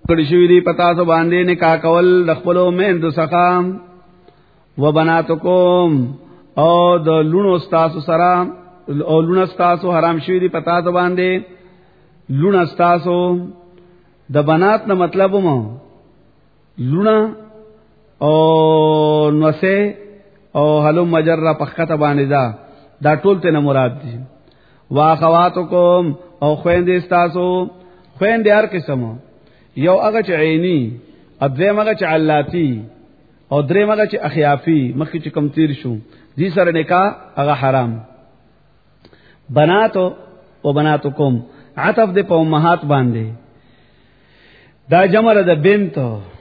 کړي شوی دی پتا سو باندې نکاح کول د خپلو میندو څخه و بناتکم او د لونو استاسو سره او لونو استاسو حرام شوی دی پتا سو باندې لونو استاسو د بنات نه مطلب مو لونه او نوسه او حلو مجرہ پخته باندې دا ټول ته مراد دي واخواتکم او خويندې استاسو خويندې هر قسمو یو هغه چې عینی ادم هغه چې علاتی او دریم هغه چې اخیافی مخکې چې کم تیر شو دې سره نکاح هغه حرام بناتو او بناتکم عطف دې په امهات باندې دا جمع د بنت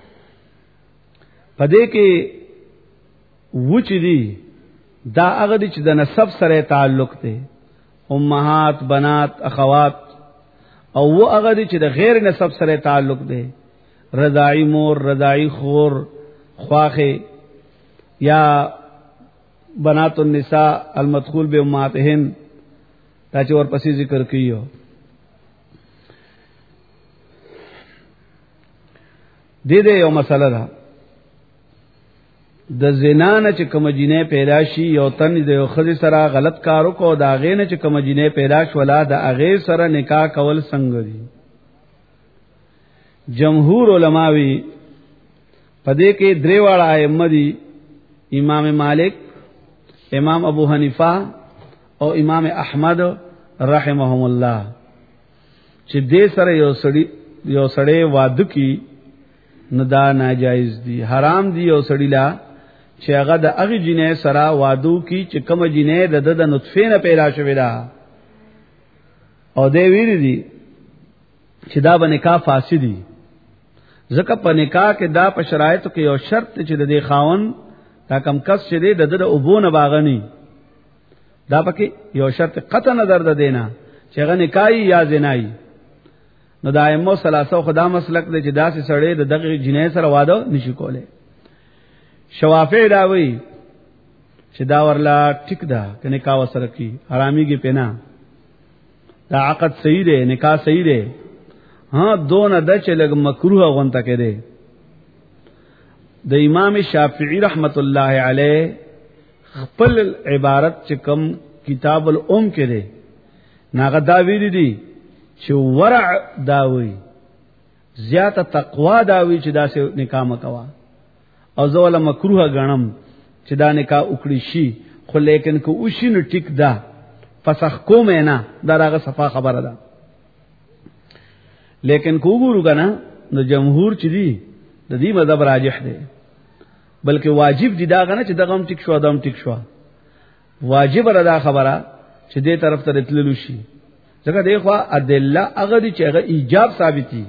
پدې کې وچ دي دا هغه چې د نسب سره تعلق دی امهات بنات اخوات او و هغه چې د غیر نسب سره تعلق دی رضاعی مور رضاعی خور خواخه یا بنات النساء المدخول بامهاتهن دا چې ورپسې ذکر کیو دې یو مسله ده د زنا نه چې کوم جنې پیدا شي یو تن د یو خځې سره غلط کارو کو دا غې نه چې کوم جنې پیدا شولا د هغه سره نکاح کول څنګه دي جمهور علماوی پدې کې درې واړه ائمه دي امام مالک امام ابو حنیفه او امام احمد رحمهم الله چې دې سره یو سړی واده کی نو دا ناجایز دي حرام دي یو سړی لا چې هغه د هغه جنې سره وادو کی چې کوم جنې د نطفه نه پیدا شوی دا او دې ویری دي چې دا به نکاح فاسد دي ځکه په نکاح کې دا په شرایطو کې یو شرط چې د دې خاون دا کم کس چې د ابونه باغنی دا پکې یو شرط قطع نظر ده دینا چې هغه نکاحي یا زنای نو د ائمه ثلاثه خدا مسلک دی چې داسې سړی د دغه جنې سره واده نشي کوله شوافی دا وی چې دا ورلا ټیک ده کنه نکاح سره کی حراميږي پنا دا عقد صحیح دی نکاح صحیح دی ها دون د چې لګ مکروه غونته کړي د امام شافعی رحمت الله علیه خپل عبارت چې کم کتاب الام کې دی ناغه دا ویل دي چې ورع داوي زیاته تقوا داوي چې داسې نکاح مکوا او زول مکروه غنم چې دا نکاح وکړي شي خو لیکن کو وشي نو ټیک ده فسخ کوم نه داغه صفه خبره ده لیکن کو ګورو کنه نو جمهور چې دي د دې مذهب راجح دی بلکې واجب دي دا غنه چې دغه ټیک شو دم ټیک شو واجب را دا خبره چې دې طرف ته تللو شي ځکه دی خو ادله هغه دي چې هغه ایجاب ثابتي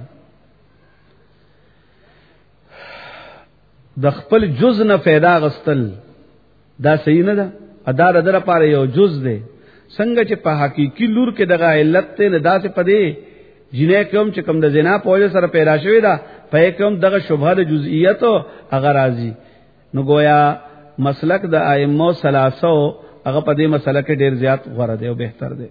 د خپل جز نه پیدا غستل دا صحیح نه ده ادا در لپاره یو جز دی څنګه چې په حقيقي لور کې دغه علت ته نه داسې پدې جنې کوم چې کوم د زنا په وجه سره پیدا شوی دا په کوم دغه شبهه د جزئیات هغه راځي نو گویا مسلک د ائمه ثلاثه هغه په دې مسله کې ډیر زیات غوړه دی او بهتر دی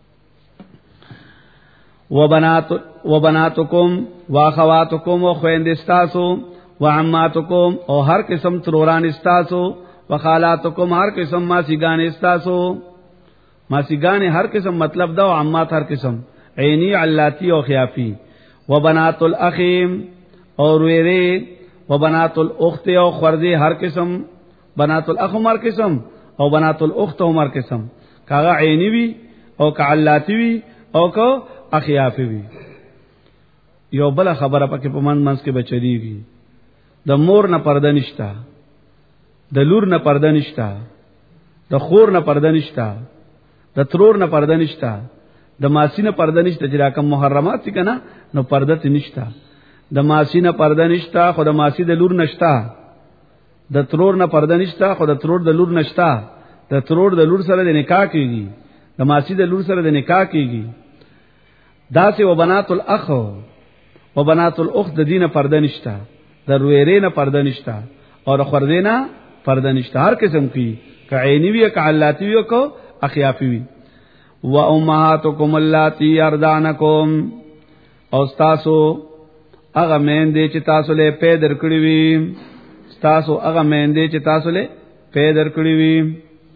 وبناتکم واخواتکم وخويند استاسو وعماتکم او هر قسم تروران استاسو وخالاتکم هر قسم ماسیگان استاسو ماسیگان هر قسم مطلب دا او عمات هر قسم عینی علاتی او خیافی وبنات الاخ اور ویری وبنات الاخت او خرزی هر قسم بنات الاخ هر قسم او بنات الاخت هر قسم کاغه عینی وی او کعلاتی وی او کو اخیافی وی یو بل خبره پکې په منځ کې بچریږي د مور نه پرده نشتا د لور نه پرده نشتا د خور نه پرده نشتا د ترور نه پرده نشتا د ماسی نه پرده نشتا چې راکم محرمات دي کنه نو پرده تی نشتا د ماسی نه پرده نشتا خو د ماسی د لور نشتا د ترور نه پرده نشتا خو د ترور د لور نشتا د ترور د لور سره د نکاح کیږي د ماسی د لور سره د نکاح کیږي دا سه وبنات الاخ وبنات الاخت د دینه پرده نشتا د رویرې نه پرده نشتا او د خردې نه پرده نشتا هر قسم کی کعینی وی کعلاتی وی کو اخیافی وی و امهاتکم اللاتی ارضعنکم او تاسو هغه مېندې چې تاسو له پیدا کړې وي تاسو هغه مېندې چې تاسو له پیدا کړې وي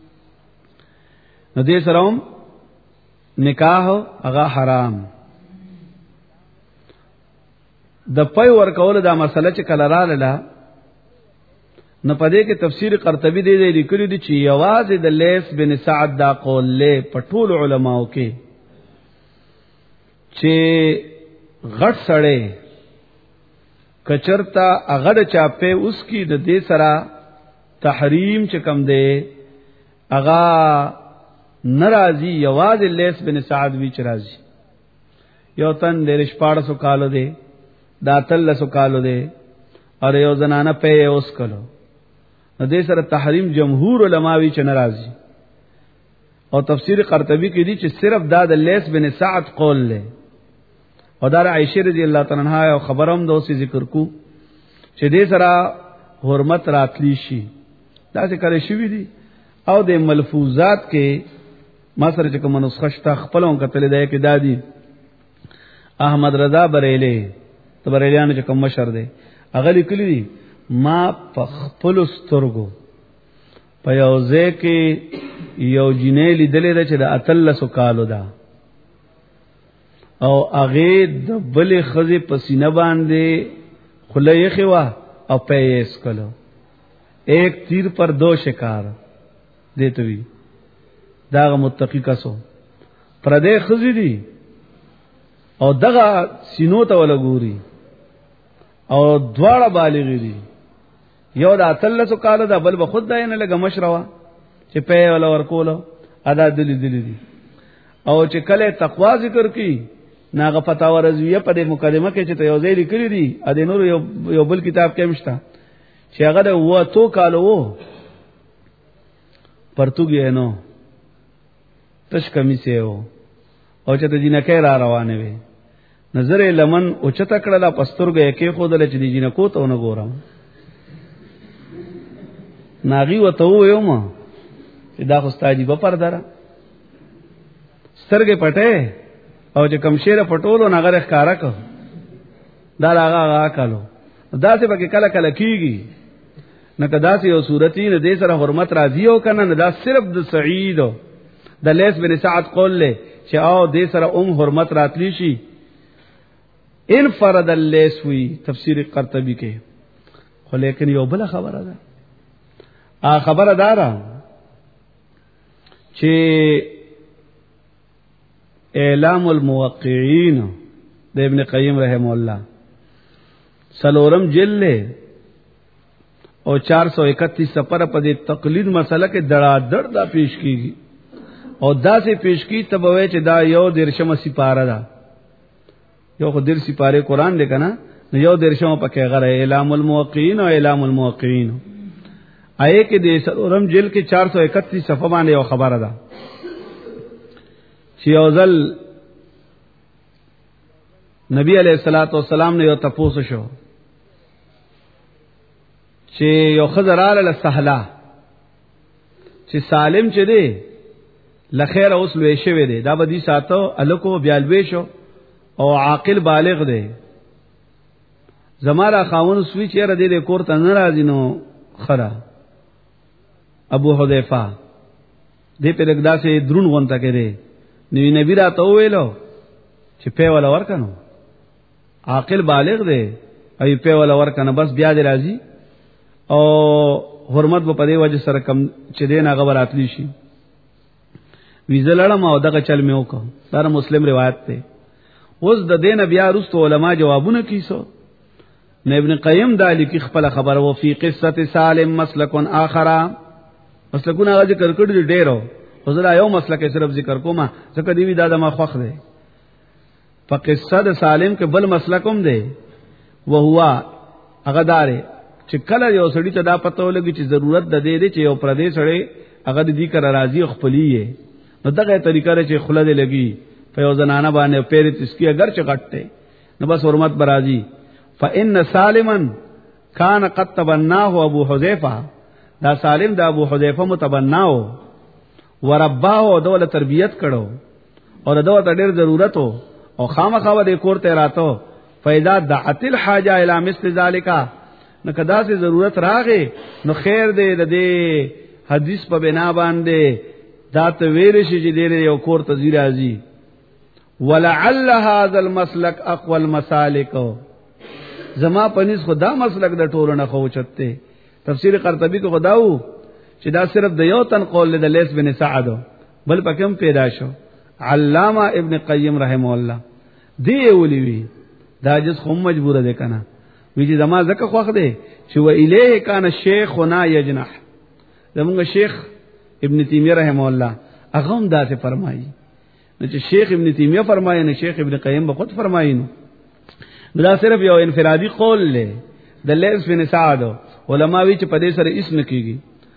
نو دې سره نکاح هغه حرام د پي ور کول دا مسله چې کله رااله نو پدې کې تفسیر قرطبي دی لیکلی دی چې یوازې د لیث بن سعد دا قول له پټول علماو کې چې غټ سړی کچرتا اغه چاپه اوس کی د دې سره تحریم چې کم دی اغا ناراضي یوازې لیث بن سعد وی چې راضي یو تن د 1400 کالو دی دا 1300 کالو دی اور یو زنانه په اوس کلو نو دې سره تحریم جمهور علما وی چې ناراضي او تفسیر قرطبي کې دی چې صرف دا د لیث بن سعد قول له او دا عائشہ رضی الله تعالی عنها او خبرم دوسی ذکر کو چې دې سره حرمت راتلی شي دا څه کړی شي دي او د ملفوظات کې ما سره چې کوم نسخه شته خپلون کتل دی کې دادی احمد رضا بریلی ته بریلیان چې کوم مشر دی هغه لیکلی دي ما په خپل سترګو په یو ځای کې یو جنې لیدلې چې د اتلسو کالو ده او هغه د بلې خزي پسینه باندې خلې خوا او پیس کلو ایک تیر پر دو شکار دیته وی دا متقی کسو پردې خزي دي او دغه سینو ته ولګوري او دواړه بالغ دي یو د اتلسو کال دا بل به خود داینه لګه مشروا چې په ولا ورکول ادا دلی دي او چې کله تقوا ذکر کی ناغه فتاوا رضویه په دې مقدمه کې چې ته یو ځای لیکلی دي ا دې نور یو بل کتاب کې مشته چې هغه د وته کالو وو پرتګی نو تش کمیسه وو او چې د جنکه را روانه وي نظر لمن او چته کړه پسترګه کې خودل چې د جنکو ته نه ګورم ناغي وته وو ما چې دا خو ستاجی په پردره سترګې پټه او چې کم شیره پټولو نغره ښکارا کو دا لاغه کالو دا څه پکې کله کله کیږي نه کدا سه یو صورتي نه دې سره حرمت راځي او کنه نه دا صرف د سعید د لیث بن سعد قول له چې او دې سره حرمت راتلی شي انفرد اللیث وی تفسیر قرطبی کې خو لیکن یو بل خبره ده خبره دارا چې اعلام الموقعین د ابن قیم رحم الله سلورم جلد او 431 سفر په دې تقلید مسله کې دړادړ دا پیش کیږي او دا سه پیش کی تبوي چې دا یو درشم سپاره ده یو خو در سپاره قران دی کنه یو درشم پکې غره اعلام الموقعین او اعلام الموقعین آیه کې د سلورم جلد کې 431 صفحه باندې یو خبره ده چې اوزل نبی علیہ الصلوۃ والسلام نے یو تپوس شو چې یو خزراله لسهلا چې سالم چي دي لخير اوس لوي شوی دی دا بدی ساتو الکو بیالوي شو او عاقل بالغ دی زمارا خاون سوي چیرې دې کور ته ناراضی نو خرا ابو حذیفه دې په لګدا سه درون غونته کړي نبی نبی را ته ویلو چې په ولا ورکنو عاقل بالغ دی ای په ولا ورکنه بس بیا دې راځي او حرمت په دې وجه سره کم چې دې نه غبراتلی شي ویزلړم او دغه چل مې وکړ دا مسلم روایت ته اوس د دین بیا رستو علما جوابونه کیسو نه ابن قیم دالی کی خپل خبر وو فی قصه سالم مسلک اخر مسلکونه هغه ذکر کړی ډیرو حضور یو مسلک صرف ذکر کومه ځکه دی دا د ما خوخ دی په قصه د سالم کې بل مسلکوم دی او هوا هغه دار چې کله یو سړی ته دا پته ولګي چې ضرورت د دې چې یو پردیس سړی هغه دې کر راضی خپلیه نو دغه طریقه چې خله دې لګي په یو زنانه باندې پیرت اسکی اگر چې غټته نو بس حرمت برازي فإن سالما كان قد تبناه ابو حذیفه دا سالم دا ابو حذیفه متبناو ورباه دوله تربیت کړو او دوله ډېر ضرورت او خامخا د کور ته راتو فاذا دعت الحاجه الى مثل ذلك نو کدا سے ضرورت راغې نو خیر دې دې حدیث په بنا باندې دا ته ویل شي چې دې یو کور ته زی راځي ولعل هذا المسلك اقوى المسالك زما پنځ خدا مسلک د ټولو نه خوچته تفسیر قرطبی کو خداو چې دا صرف د یو تن قول د لیث بن سعد بل پکم پیدا شو علامہ ابن قیم رحم الله دی ولوی دا جس خو مجبور ده کنه وی چې زما زکه خوخ ده چې و الیه کان شیخنا یجنح زموږ شیخ ابن تیمیہ رحم الله هغه هم دا څه فرمایي نو چې شیخ ابن تیمیہ فرمایي نو شیخ ابن قیم به خود فرمایي نو دا صرف یو انفرادی قول له د لیث بن سعد علماء وی چې په دې سره اسم کیږي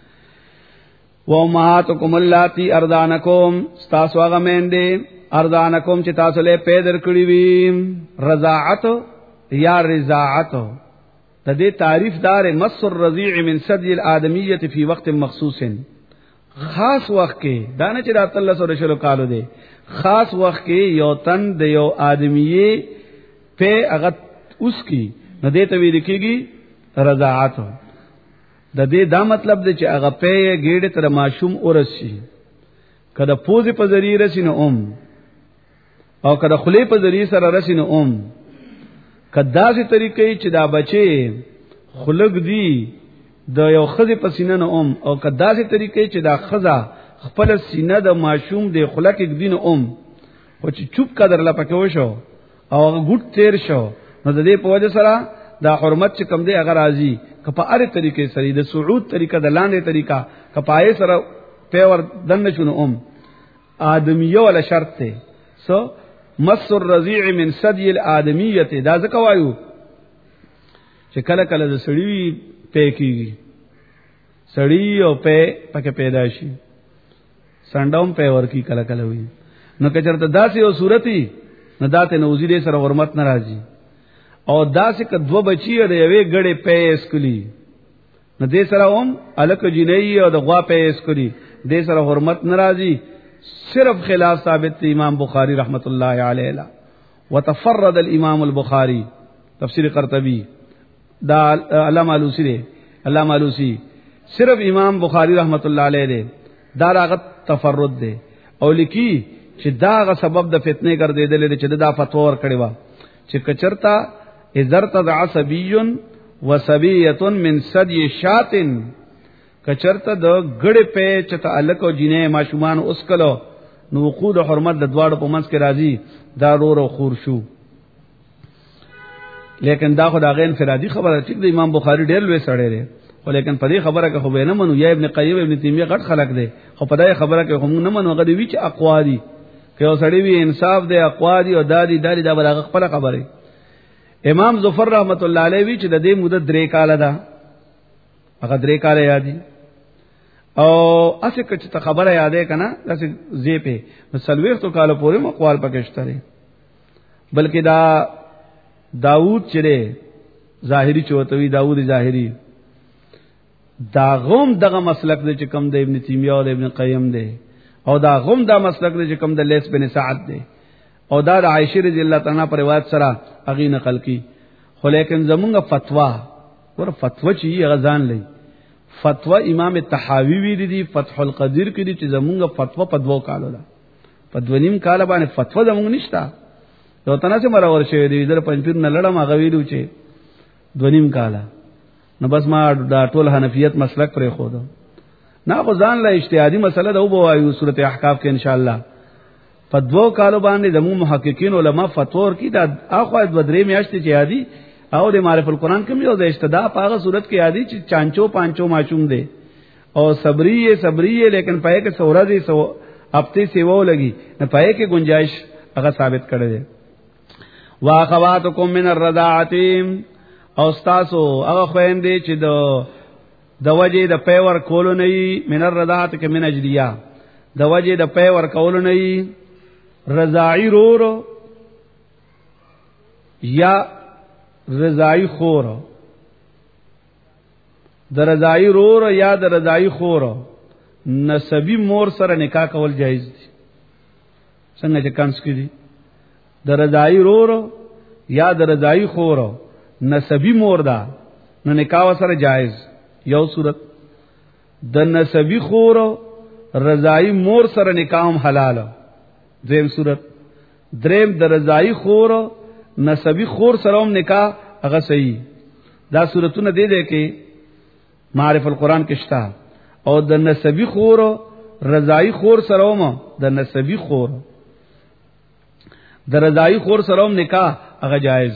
و امهاتکم اللاتی اردانکم تاسو هغه مېندې اردانکم چې تاسو له پیدر کړی وي رضاعت یا رضاعت د دې تعریف دار مس الرضيع من ثدي الادميه فی وقت مخصوص خاص وخت کې دانه چې رات الله سره شلو کالو دی خاص وخت کې یو تن د یو آدمیه په هغه اوس کی نو دې ته ویل کېږي رضاعت د دې دا مطلب دی چې هغه په ګېډه تر ماشوم ورسي کله پوزې په ذریعہ رسینو او کله خلی په ذریعہ سره رسینو کدا سي طریقې چې دا بچي خلق دی د یو خزه په سینه نه او کدا سي طریقې چې دا خزه خپل سینه د ماشوم د خلق یک دین او چې چوپ قدر لا پکې وشو او ګډ تیر شو نو د دې په وجه سره دا حرمت چې کم دی اگر راځي کپا اره طریقې سره د سعود طریقه د لاندې طریقه کپای سره پیور دنه شنو آدمیه ولا شرط ته سو مس الرضيع من ثدي الادميه دا ځکه وایو چې کله کله د سړی په کېږي سړی او په پکې پیدا شي سندوم په ورکی کله کله وي نو کچرته داسې او صورتي نه داته نوزی دې سره حرمت ناراضي او داسې ک دو بچی او یوې غړې په اسکلی نو دې سره الک جنۍ او د غوا په اسکلی دې سره حرمت ناراضي صرف خلاف ثابت امام بخاری رحمت الله علیه وتفرد الامام البخاری تفسیر قرطبی دا علامہ علوسی صرف امام بخاری رحمت الله علیه دا راغت تفرد دے او لکی چې دا سبب د فتنه ګرځیدل چې دا فتور کړي وا چې کچرتا ازرتضع صبي وصبيه من ثدي شات کچرتا د ګړې په چته الک او جنې ماشومان اوس کلو نو وقود حرمت د دواړو په منځ کې راځي دا رو خور شو لیکن دا خدای غین فرادی خبره چې د امام بخاری ډېر لوی سړی دی ولیکن په دې خبره کې خو به نه منو یا ابن قیم ابن تیمیه غټ خلق دی خو په دې خبره کې هم نه منو غدي وی چې اقوادی که سړی وی انصاف دی اقوادی او دادی دا بل خپل خبره امام ظفر رحمت الله علیه وی چې د دې مدت 3 کال ده هغه 3 کال یادي او اسه کچ ته خبره یادې کنه داسې زی په مسلویر تو کال پورې مقوال پکشته دي بلکې دا داوود چې ظاهری چوتوی داوود ظاهری دا غوم دغه مسلک دی چې کم د ابن تیمیه او ابن قیم دی او دا غوم دا مسلک دی چې کم د لیث بن سعد دی او دا د عائشہ رضی الله تعالی پر روایت سره اغي نقل کی خو لیکن زمونږه فتوا ور فتوا چې غزان لې فتوا امام طحاوی وی دی فتح القدیر کې دي چې زمونږه فتوا په 2 کالو ده په 2.5 کال باندې فتوا زمونږ نشتا یو تنه چې مرا ورشه دی در پنځپیر نه لړم غویلو چې 2.5 کال نو بس ما دا ټول حنفیت مسلک پر خو ده نه خو ځان له اجتهادي مسله ده او بوایو سورته احقاف کې ان شاء الله په 2 کالو باندې د محققین علما فتوا ورکی دا اخو د درې میاشتې چې یادي او د معرفت القرآن کې یو د استدا په هغه صورت کې یادي چې چانچو پانچو معصوم دي او صبریه لیکن پای کې سورہ دي سو هفته سیوو لګي نه پای کې گنجائش هغه ثابت کړی دی واخواتکم من الرضاعه او تاسو هغه خويندې چې د وجه د پیور کولو نه من الرضاعه کې من اجلیا د وجه د پیور کولو نه رضاعی رور یا رضاعی خور د رضاعی رور یا د رضاعی خور نسبی مور سره نکاح کول جایز دي څنګه چې کانس کې دي د رضاعی رور یا د رضای خور نسبی مور دا نو نکاح سره جایز یو صورت د نسبی خور رضای مور سره نکاح هم حلال دریم صورت دریم د رضای خور نسبی خور سره هم نکاح هغه صحیح دا صورتونه دي کې معرف القرآن کې شته او د نسبی خور رضای خور سره هم د نسبی خور د رضای خور سره هم نکاح هغه جایز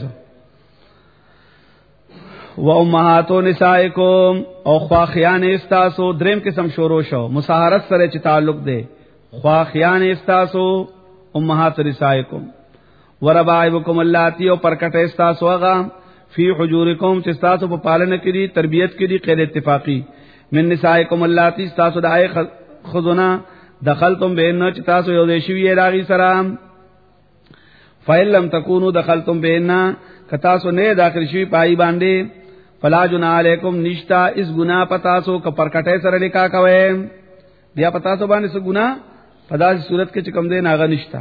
و امهاتو نسائکم او خواخیان استاسو دریم قسم شروع شو مصاهرت سره چې تعلق دی خواخیان استاسو امهات نسائکم وربائبکم اللاتی او پرکټ استاسو هغه فی حجورکم چې استاسو په پالنه کې دي تربیت کې دي غیر اتفاقی من نسائکم اللاتی استاسو دای خذنا دخلتم بین چې تاسو یو دې شوی راغی سلام فإن لم تكونوا دخلتم بیننا کتاسو نه داخل شوی پای باندې فلا جنا علیکم نشتا اس گناہ پتاسو ک پرکټه سره نکاح کوي بیا پتاسو باندې څه گناہ پدا صورت کې چکم دې ناغه نشتا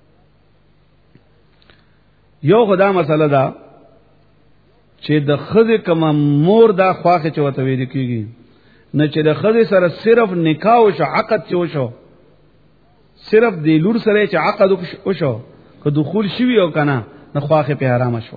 یو خدا مسله دا چې د خځه کما مور دا خواخه چوته ویل کیږي نه چې د خځه سره صرف نکاح او عقد چو شو صرف د لور سره چې عقد وشو که دخول شوی او کنه نه خواخه په حرام شو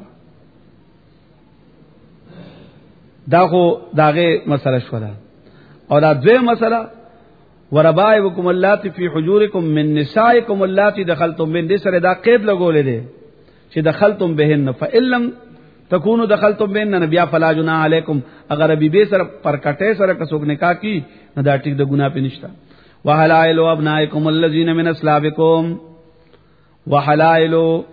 دا خو داغه مسله شو ده او دا دوی مسله وربائبکم اللاتی فی حجورکم من نسائکم اللاتی دخلتم بهن دې سره دا قید لګولې دي چې دخلتم بهن فإن لم تکونو دخلتم بهن بیا فلا جناح علیکم اگر بی سره پرکټه سره کڅوګ نکاح کی نه دا ټیک د ګناه په نشتا وحلائل ابنائکم الذین من اصلابکم وحلائل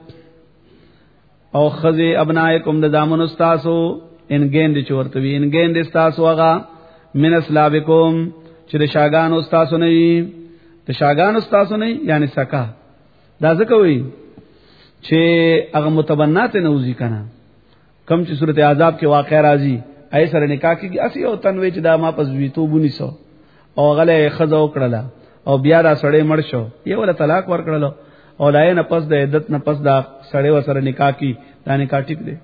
او خذ ابنائکم د دامن استاسو انګین دي چورته وی انګین دي استاسو هغه من اصلابکم چې د شاګان استاسو نه وي د شاګان استاسو نه یعنی سکا دا ځکه وی چې هغه متبنات نه وځي کنه کم چې سورته عذاب کې واقع راځي ای سره نکاح کیږي اسی او تنوي چې دا ما پس وی تو بونی سو او غله خزو کړلا او بیا دا سړی مړ شو یو ول طلاق ور کړلو او دای نه پس د عدت نه پس دا سړی وسره نکاح کی دا نکاح ټیک دی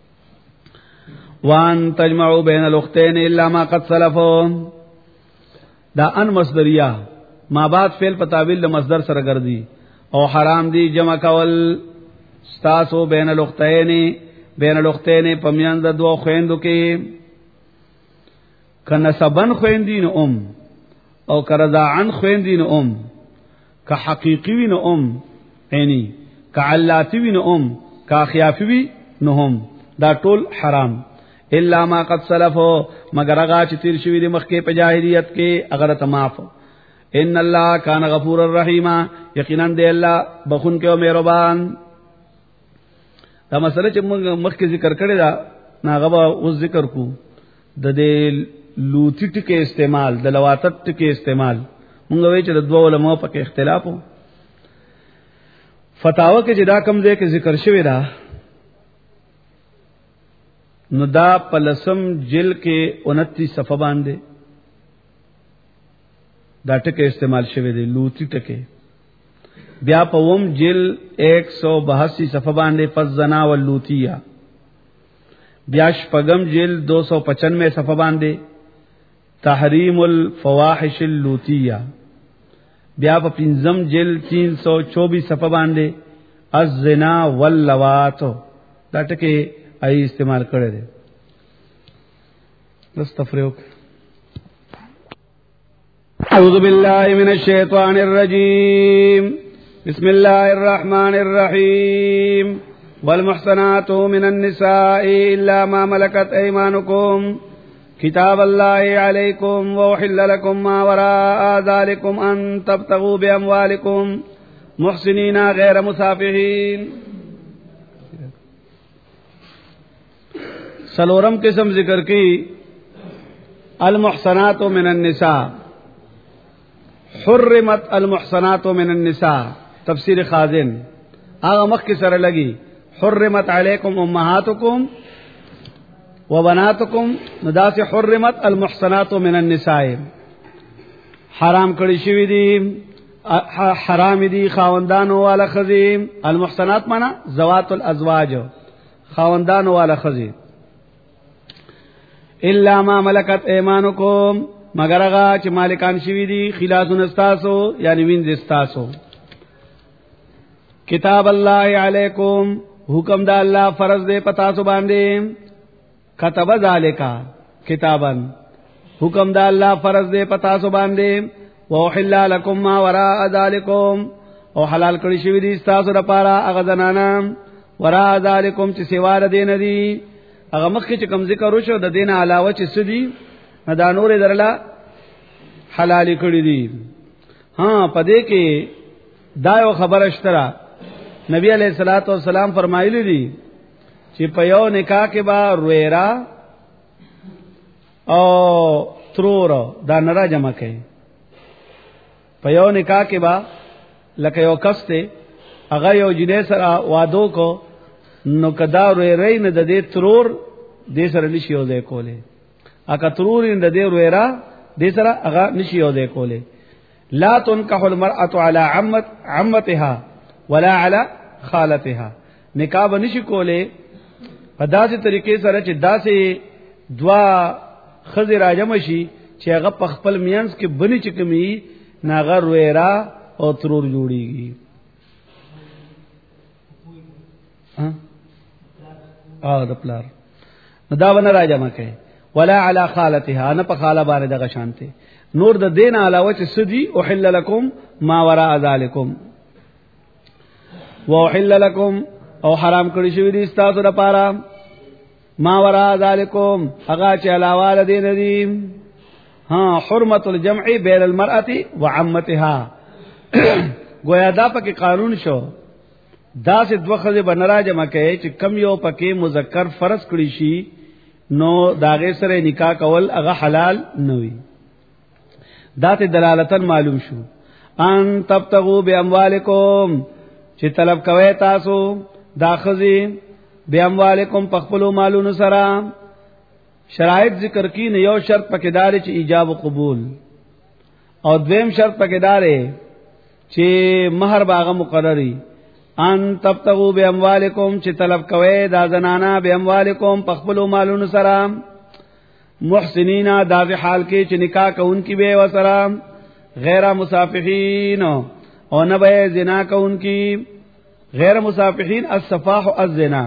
وان تجمعوا بین الاختین الا ما قد سلف دا ان مصدریه ما بعد فعل په تعویل د مصدر سره ګرځي او حرام دی جمع کول استاسو بین الاختین پمیان د دوه خويندو کې کنه سبن خويندین او کرضاعن خويندین که حقیقی وی عینی که علاتی وی که خیافی وی دا ټول حرام الا ما قد سلفو مگر هغه چې تیر شوی د مخکې په جاهلیت کې اگر ته معاف ان الله کان غفور الرحیم یقینا دی الله بخون کې او مهربان دا مسله چې موږ مخکې ذکر کړی دا ناغه به اوس ذکر کو د دې لوتی ټکي استعمال د لواتت ټکي استعمال موږ وی چې د دوه علماء په کې اختلاف وو فتاوا کې چې دا کم ځای کې ذکر شوی دا نو دا پلسم جل کې 29 صفحه باندې دا ټکي استعمال شوی دی لوتی ټکي بیا په وم جل 182 صفحه باندې فزنا واللوتیہ بیا شپغم جل 295 صفحه باندې تحریم الفواحش اللوتیہ بیا په پنځم جل 324 صفحه باندې الزنا واللوات دا ټکي ای استعمال کړی دی دستفریوک اعوذ بالله من الشیطان الرجیم بسم الله الرحمن الرحیم والمحصنات من النساء الا ما ملكت ايمانكم كتاب الله عليكم وأحل لكم ما وراء ذلكم ان تبتغوا باموالكم محسنين غير مسافحين سلورم قسم ذکر کی المحصنات من النساء حرمت المحصنات من النساء تفسیر خازن هغه مخ کې سره لګي حرمت علیکم امهاتکم وبناتکم نداس حرمت المحصنات من النساء حرام کړی شوی دي حرام دي خاوندانو والا خزیم المحصنات معنا ذوات الازواج خاوندان والا خزی الا ما ملکت ایمانکم مگر هغه چې مالکان شوی دي خلاصون استاسو یعنی وینځ استاسو کتاب الله علیکم حکم د الله فرض دی پتا سو باندې كتب ذالک کتابن حکم د الله فرض دی پتا سو باندې وحل لكم ما وراء ذالکم او حلال کړی شوی دي استاسو لپاره هغه زنانا وراء ذالکم چې سیوا د دین دي هغه مخکې چې کوم ذکر وشو د دین علاوه چې سدي دا نور درلا حلال کړی دي ها پدې کې دا یو خبره اشترا نبی علیہ الصلوۃ والسلام فرمایلی دي چې په یو نکاح کې با رویرا او ترور دا نرا جمع کوي په یو نکاح کې با لکه یو کس ته هغه یو جنې سره وادو کو نو کدا رویرې نه د دې ترور دې سره نشي یو ځای کوله اګه ترور نه د دې رویرا دې سره هغه نشي یو ځای کوله لا تنكح المرأة على عمتها ولا على خالتها نکاح بنشي کوله په داسې طریقې سره چې داسې دوا خزر راجم شي چې هغه په خپل میانس کې بني چکمي ناغر ویرا او ترور جوړيږي د پلار دا ونه راجم کوي ولا على خالتها نه په خاله باندې دغه شانته نور د دین علاوه چې سدي احل لكم ما وراء ذلكم وحل لكم او حرام کړی شوی دي تاسو لپاره ما وراء ذلكم هغه چې علاوه دین دي ها حرمت الجمع بين المرأة وعمتها گویا دا پکې قانون شو دا سه دوه خزه بنرا جمع کوي چې کم یو پکې مذکر فرض کړی شي نو داغه سره نکاح کول هغه حلال نه وي دا ته دلالتن معلوم شو ان تبتغوا باموالکم چې طلب کوي تاسو داخذي باموالکم پخپلو مالونو سره شرایط ذکر کی نه یو شرط پکې چې ایجاب او قبول او دویم شرط پکې چې مہر باغه مقرری ان تبتغوا باموالکم چې طلب کوي دا زنانا باموالکم پخپلو مالونو سره محسنینا دا حال کې چې نکاح کوونکی به وسره غیر مسافحین او نه به زنا کوونکی غیر مسافحین الصفاح الزنا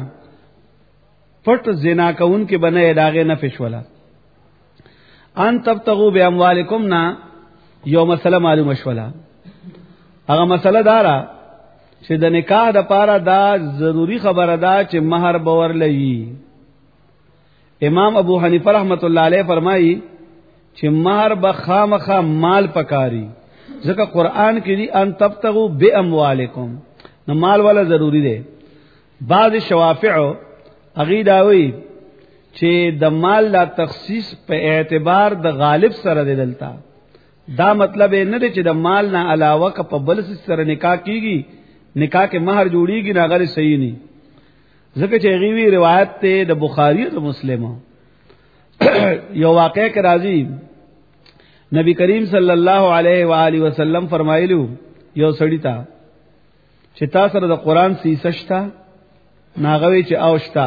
پټ زنا کوونکی بنه داغه نه فشولا ان تبتغوا باموالکم نا یو مسله معلومه شولا هغه مسله دارا چې د نکاح د پاره دا ضروری خبره ده چې مہر باور لوي امام ابو حنیفه رحمت الله علیه فرمایي چې مہر بخامخه مال پکاري ځکه قران کې دی ان تبتغوا باموالکم نو مال والا ضروری دی بعض شوافع عقیداوی چې د مال لا تخصیص په اعتبار د غالب سره دی دلتا دا مطلب نه دی چې د مال نه علاوه ک په بل سره نکاح کیږي نکاح کې مہر جوړیږي نه غیر صحیح نه ځکه چې غیوی روایت ته د بخاری او مسلمو یو واقعه کې راځي نبی کریم صلی الله علیه و آله وسلم فرمایلو یو سړی تا چې تاسو سره د قران سیسشتا ناغوي چې اوشتا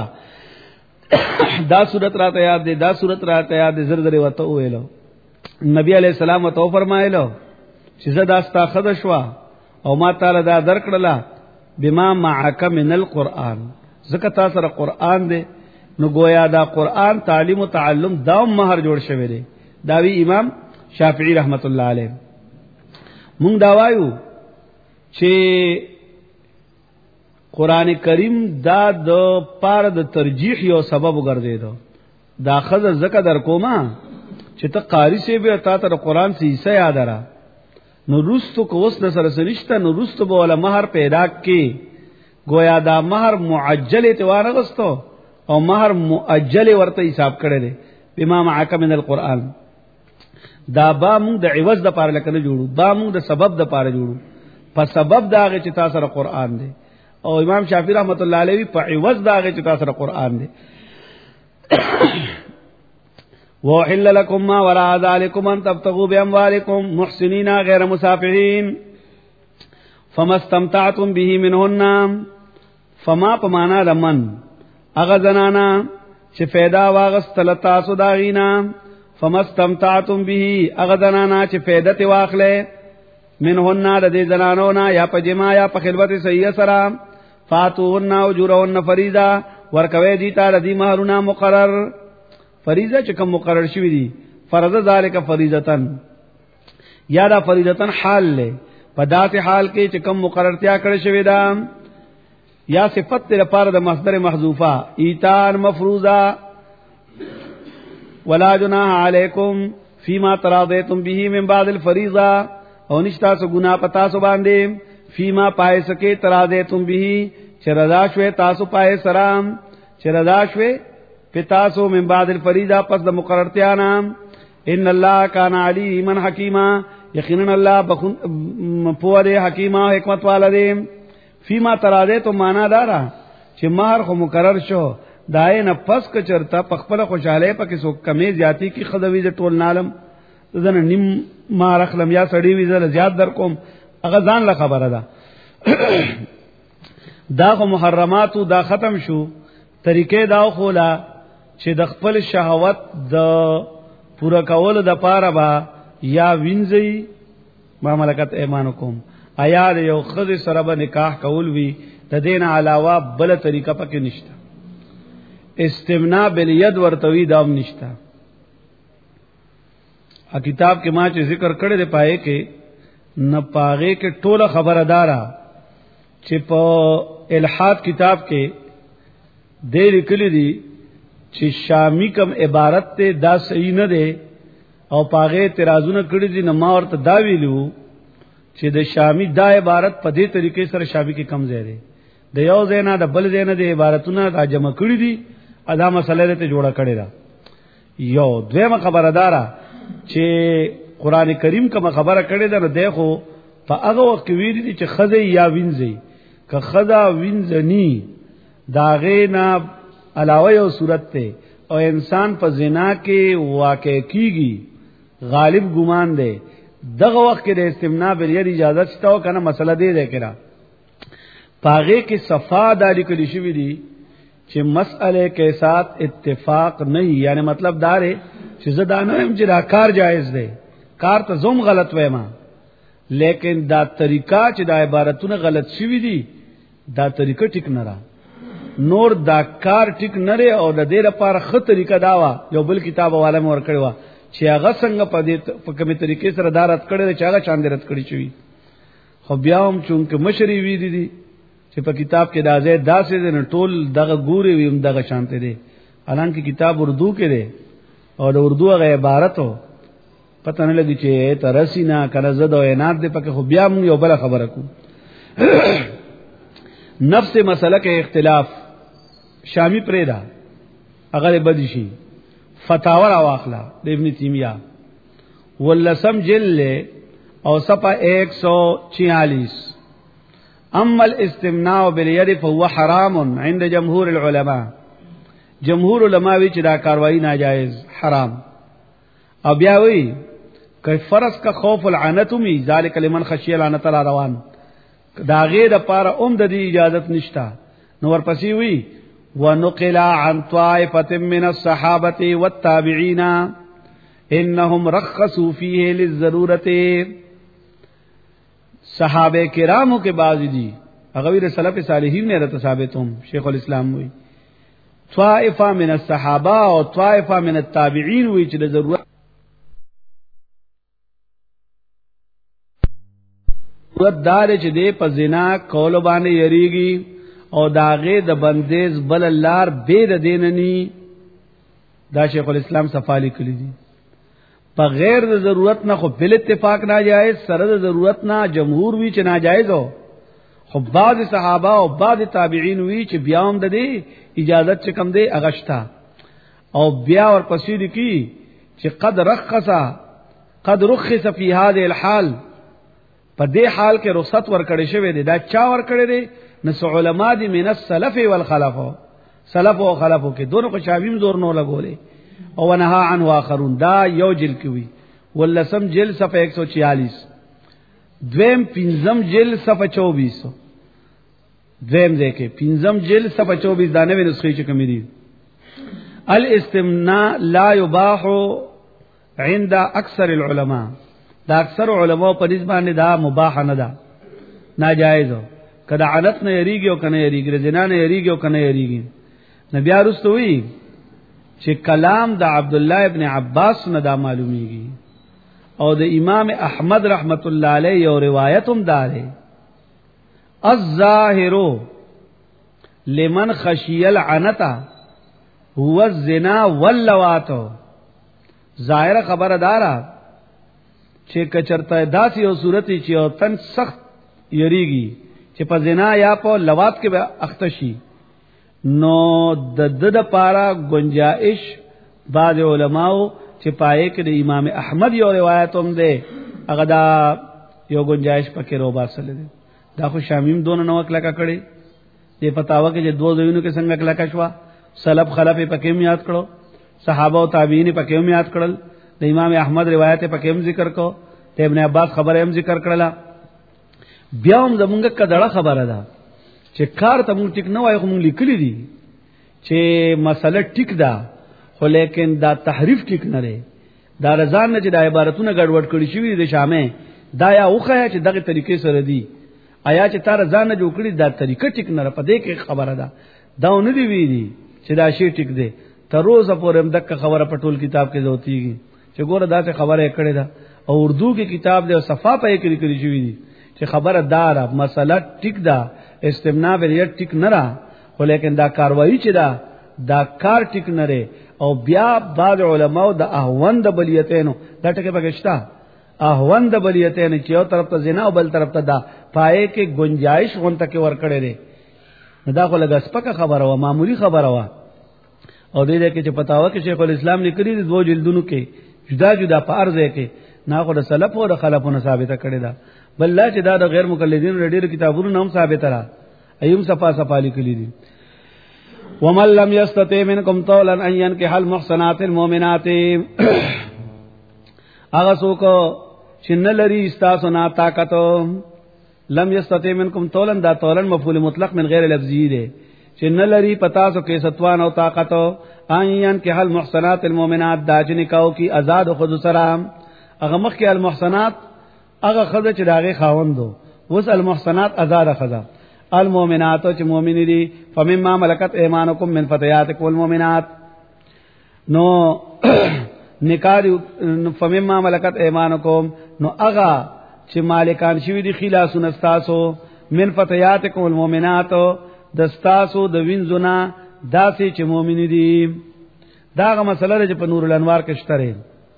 دا صورت راته یاد دي دا صورت راته یاد دي زر زر وته ویلو نبی علیہ السلام تو فرمایلو چې زدا استا خد شوا او ما تعالی دا درکړه بما معک من القرآن زکه تاسو سره قرآن دی نو گویا دا قرآن تعلیم او تعلم دا مہر جوړ شوی دی دا وی امام شافعی رحمت الله علیه مونږ دا وایو چې قران کریم دا د پار د ترجیح یو سبب ګرځیدو دا خزه زکه در کومه چې ته قاری سی به تا ته قرآن سی حصہ یاد را نو رستو کو وس سره سرشتہ نو رستو به ولا مہر پیدا کی گویا دا مہر معجل اتوار غستو او مہر مؤجل ورته حساب کړي دي بما معک من القرآن دا با موږ د عوض د پاره لکنه جوړو با موږ د سبب د پاره جوړو په سبب داغه چې تاسو سره قرآن دی او امام شافعی رحمت الله علیه په عوض داغه چې تاسو سره قرآن دی وحل لكم ما وراء ذلكم ان تبتغوا باموالكم محسنين غير مسافحين فما استمتعتم به منهن فما پمانا لمن اغه زنانا چې فایده واغستل تاسو دا غینا فمستمتعتم به اغه زنانا چې فایده تی واخلې منهن د دې زنانو نا یا په جما یا په خلوت صحیح سره فاتوهن اجورهن فریضه ورکوي دي تا د دې مہرونه مقرر فریضه چې کوم مقرر شوی دي فرض ذالک فریضتن یا دا فریضتن حال له په داسې حال کې چې کوم مقررتیا کړی شوی دا یا صفت لپاره د مصدر محذوفه ایتان مفروضه ولا جناح علیکم فيما تراضیتم به من بعد الفریضه او نشتا سو گناہ پتا سو باندې فيما پای سکے تراضیتم به چردا شوي تاسو پای سلام چردا شوي پتاسو من بعد الفریضه پس د مقررتیا نام ان الله کان علیما حکیما یقینا الله په دې حکیما حکمت والده فيما تراضیتم معنا دارا چې مہر خو مقرر شو دای نه پس ک چرتا پخپل خوشاله پکې سو کمی زیاتی کی خدوی ز ټول نالم زنه نیم مہر اخلم یا سړی وی زل زیات در کوم هغه ځان له خبره ده دا خو محرماتو دا ختم شو طریقې دا خولا چې د خپل شهوت د پورا کول د پاره با یا وینځي ما ملکت ایمانکم آیا یو خذ سره به نکاح کول وی د دین علاوه بل طریقه پکې نشته استمناء بالید ورتوی دام نشته ا کتاب کې ما چې ذکر کړی دی پائے کې نه پاغه کې ټوله خبردارا چې په الحاد کتاب کې دې لیکلي دي چې شامی کم عبارت ته دا صحیح نه ده او پاغه اعتراضونه کړی دي نه ما ورته دا ویلو چې د شامی دا عبارت په دې طریقې سره شامی کې کم ځای دی د یو ځای نه د بل ځای نه د عبارتونه دا جمع کړی دي ادا مسله ته جوړه کړی دا یو دویمه خبردارا چې قران کریم کوم خبره کړی ده نو دیکھو په هغه وخت ویل دي چې خزه یا وینځي که خزا وینځنی داغه نه علاوه یو صورت ته او انسان په زنا کې واقع کیږي غالب ګمان دی دغه وخت کې د استمناء بل اجازه شته او کنه مسله دی ده کړه پاغه کې صفا دالی کلی شوی دی چې مسئله کې ساتھ اتفاق نه یعنی مطلب دار ہے چې زدانه هم چې دا کار جایز دی کار ته زوم غلط وایما لیکن دا طریقہ چې دا عبارتونه غلط شوی دي دا طریقہ ټیک نه را نور دا کار ټیک نه لري او د دې لپاره خه طریقہ داوا یو بل کتاب حواله مور کړو چې هغه څنګه په دې په کومه طریقې سره دارت کړي چې هغه چاند رات کړی شوی خو بیا هم چونکه مشری وی دي چې په کتاب کې دا ځای داسې نه ټول دغه ګوري ویم دغه شانته دي حالانکه کتاب اردو کې دی او د اردو هغه عبارتو پته نه لګی چې ترسینا کنه زد او عناد دې پکې خو بیا مونږ یو بل خبره کو نفس مسله کې اختلاف شامی پریدا اگر بدی شي فتاوا را واخلا د ابن تیمیہ ولسم جل او صفحه 146 اما الاستمناء باليد فهو حرام عند جمهور العلماء جمهور علماء وی چې دا کاروایی ناجائز حرام او بیا وی کہ فرض کا خوف العنت می ذالک لمن خشی العنت روان دا غیر پار د دې اجازت نشتا نو ورپسې وی ونقل عن طائفه من الصحابه والتابعين انهم رخصوا فيه للضروره صحابه کرامو کے بعض دي هغه سلف صالحین نے رت ثابتهم شیخ الاسلام وی طائفه من الصحابه او طائفه من التابعين وی چې د ضرورت دار چې دې په زنا کول باندې یریږي او داغه د بندیز بل لار به د دیننی دا شیخ الاسلام صفالی کلی دي په غیر د ضرورت نه خو بل اتفاق ناجائز سره د ضرورت نه جمهور وی چې ناجائز هو خو بعض صحابه او بعض تابعین وی چې بیا هم د دې اجازت چې کم دی اغشتا او بیا ور پسې دي کی چې قد رخص فی هذه الحال په دې حال کې رخصت ورکړې شوی دی دا چا ورکړې دی نس علماء دي من السلف والخلف سلف او خلفو کې دونو کو شابیم زور نو لګولې او ونها عنه اخرون دا یو جل کوي ولسم جل صفحه 146 دویم پنځم جل صفحه 24 دویم ځکه پنځم جلد صفحه 24 دانه و نسخې چې کوم دي الاستمناء لا يباح عند اکثر العلماء دا اکثر علماء په نسبت باندې دا مباح نه ده ناجایز کدا عنت نه یریږي او کنه یریږي زنا نه یریږي او کنه یریږي نبی ارستوي چې کلام د عبد الله ابن عباس نه دا معلومیږي او د امام احمد رحمت الله علیه یو روایت هم داره الظاهر لمن خشی العنت هو الزنا واللواط ظاهر خبردارا چې کچرته داسې یو صورت چې او تن سخت یریږي چې په زنا یا په لواط کې به اختشي نو د پارا گنجائش بعض علماء چې پائے کې د امام احمد یو روایت هم ده هغه دا یو گنجائش پکې رو باسل دي دا خو شامیم دون نو کلا کړي دې پتاوه کې چې دوه ځینو کې څنګه کلا کښوا سلف خلف پکې هم یاد کړو صحابه او تابعین پکې هم یاد کړل د امام احمد روایت پکې هم ذکر کو ته ابن عباس خبره هم ذکر کړلا بیا هم زمونږه کډړه خبره ده چې کار ته مونږ ټیک نه وای خو مونږ لیکلي دي چې مسله ټیک ده خو لیکن دا تحریف ټیک نه لري دا رضان نه چې د عبارتونو ګډوډ کړی شوی د شامه دا یا اوخه چې دغه طریقې سره دی آیا چې تار ځان نه جوړ کړی دا طریقه ټیک نه پدې کې خبره ده دا ونه دی ویلي چې دا شی ټیک دی تر روزه پورې هم دغه خبره په ټول کتاب کې زوتیږي چې ګوره دا ته خبره کړې ده او اردو کې کتاب دی او صفه په کې لیکل شوی دی چې خبره دار مسله ټیک ده استمناء ویل ټیک نه را خو لیکن دا کاروایی چې دا کار ټیک نه لري او بیا بعض علماء د اهوند بلیتینو دا ټکه پکشتا اهوند بلیتین چې یو طرف ته زنا او بل طرف ته دا پائے کې گنجائش غونته کې ور کړی دی دا خو لږه سپکه خبره و معمولی خبره و او دې کې چې پتاوه کې شیخ الاسلام لیکلي د دوه جلدونو کې جدا جدا په ارزه کې نه خو د سلف او د خلفونو ثابته کړی دا بل لا چې دا د غیر مقلدین ډېر کتابونو هم ثابت را ايوم صفا لیکلي دي ومن لم يستطع منكم طولا ان ينكح المحصنات المؤمنات هغه څوک چې نه لري استاسو نه طاقت لم يستطع منكم طولا دا طولا مفعول مطلق من غیر لفظی دی چې نه لري پتا سو کې ستوان او طاقت ان ينكح المحصنات المؤمنات دا چې نکاو کی آزاد خود سلام هغه مخ کې المحصنات هغه خزه چې داغه خاوندو وس المحصنات آزاد خزه المؤمنات چې مؤمنې دي فمما ملکت ایمانکم من فتياتکم المؤمنات نو نکاح فمما ملکت ایمانکم نو هغه چې مالکان شوی دي خلاصون استاسو من فتياتکم المؤمنات دستاسو د وینځونه داسې چې مؤمنې دي داغه مسله چې په نور الانوار کې شته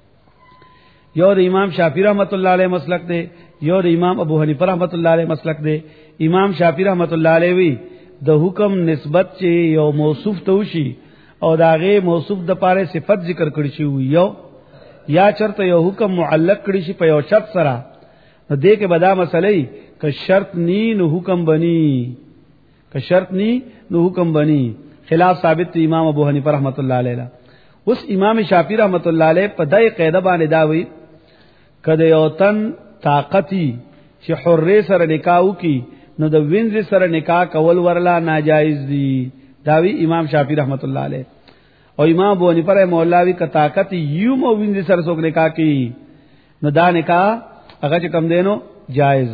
یو د امام شافعی رحمت الله علیه مسلک دی یو د امام ابو حنیفه رحمت الله علیه مسلک دی امام شافعی رحمت الله علیه وی د حکم نسبت چې یو موصوف ته وشي او داغه موصوف د پاره صفت ذکر کړی شي یو یا چرته یو حکم معلق کړی شي په یو شرط سره نو دې کې بدا مسلې ک شرط نی نو حکم بنی ک شرط نی نو حکم بنی خلاف ثابت امام ابو حنیفه رحمت الله علیه اوس امام شافعی رحمت الله علیه په دای قاعده باندې دا وی کده یو تن طاقتی چې حرې سره نکاح وکي نو د وینځ سره نکاح کول ورلا ناجایز دي داوی امام شافعی رحمت الله علیه او امام ابو حنیفه رحمه الله وی ک طاقت یو مو وینځ سره څوک نکاح کی نو دا نکاح هغه چې کم دینو جایز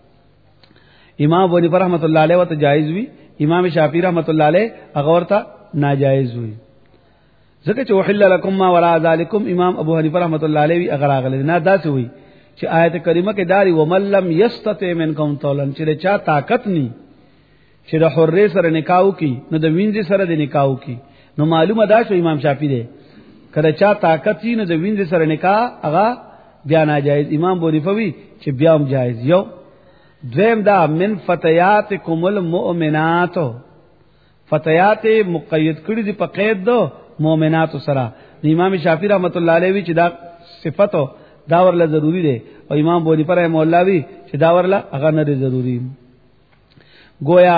امام ابو حنیفه رحمت الله علیه وته جایز وی امام شافعی رحمت الله علیه هغه ورته ناجایز وی ځکه چې وحل لكم ما وراء ذلكم امام ابو حنیفه رحمت الله علیه وی اگر اغله نه داسې وی چې آیت کریمه کې داری ومن لم یستطع منکم طولا چې چا طاقت ني چې د حرې سره نکاح کی نو د وینځ سره د نکاح کی نو معلومه ده شو امام شافعی دی کله چا طاقت ني نو د وینځ سره نکاح هغه بیا ناجایز امام ابو حنیفه وی چې بیا هم جایز یو دویم دا من فتياتکم المؤمنات فتيات مقید کړي دي په قید دو مؤمنات سره امام شافعی رحمت الله علیه وی چې دا صفته دا ورله ضروری دی او امام ابو حنیفه رحمه الله وی چې دا ورله هغه نه ضروری گویا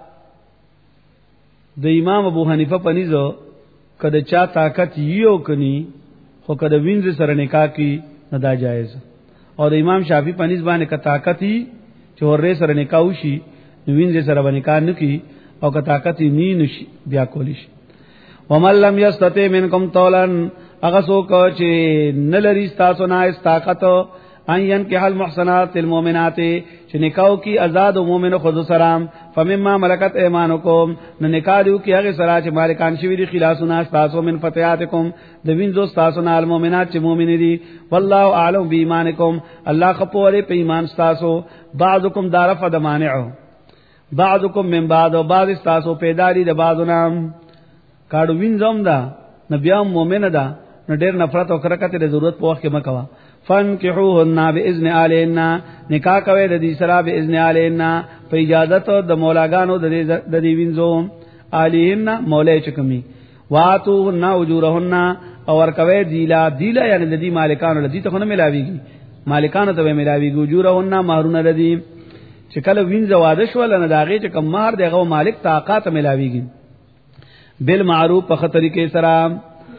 د امام ابو حنیفه پنيزو کله چا طاقت یو کني خو کله وینځ سره نکاح کی نه دا جایز او د امام شافعی پنيز باندې ک طاقت چې ورې سره نکاح وشي وینځ سره باندې کار نکي او که طاقت ني نشي بیا کولی شي. ومن لم یستطع منکم طولا هغه څوک چې نلري تاسو نه طاقت ان ينكح المحصنات المؤمنات چې نکاح کی آزاد او مؤمنه خود سلام فمما ملکت ایمانکم نو نکاح دیو کی هغه سره چې مالکان شوی دي خلاصونه تاسو من فتياتکم د وینځو تاسو نه المؤمنات چې مؤمنې دي والله اعلم بایمانکم الله خپوره په ایمان تاسو بعضکم دارف د مانعو بعضکم من بعض او بعض تاسو پیداری د بعضو نام کاډو وینځم دا نبي مؤمنه ده نو ډېر نفرت او کرکته د ضرورت په وخت کې مکوا فانکحوهن باذن اهلهن نکاح کوي د دې سره باذن اهلهن په اجازه د مولاګانو د دې وینځو اهلهن مولای چکمی واتوهن اجورهن او ور کوي دیلا یعنی د دې مالکانو د دې ته نه ملاويږي مالکانو ته ملاويږي اجورهن مہرونه لدی چې کله وینځو واده شو لنه داغه چې کم مہر دغه مالک طاقت ملاويږي بالمعروف په طریقې سره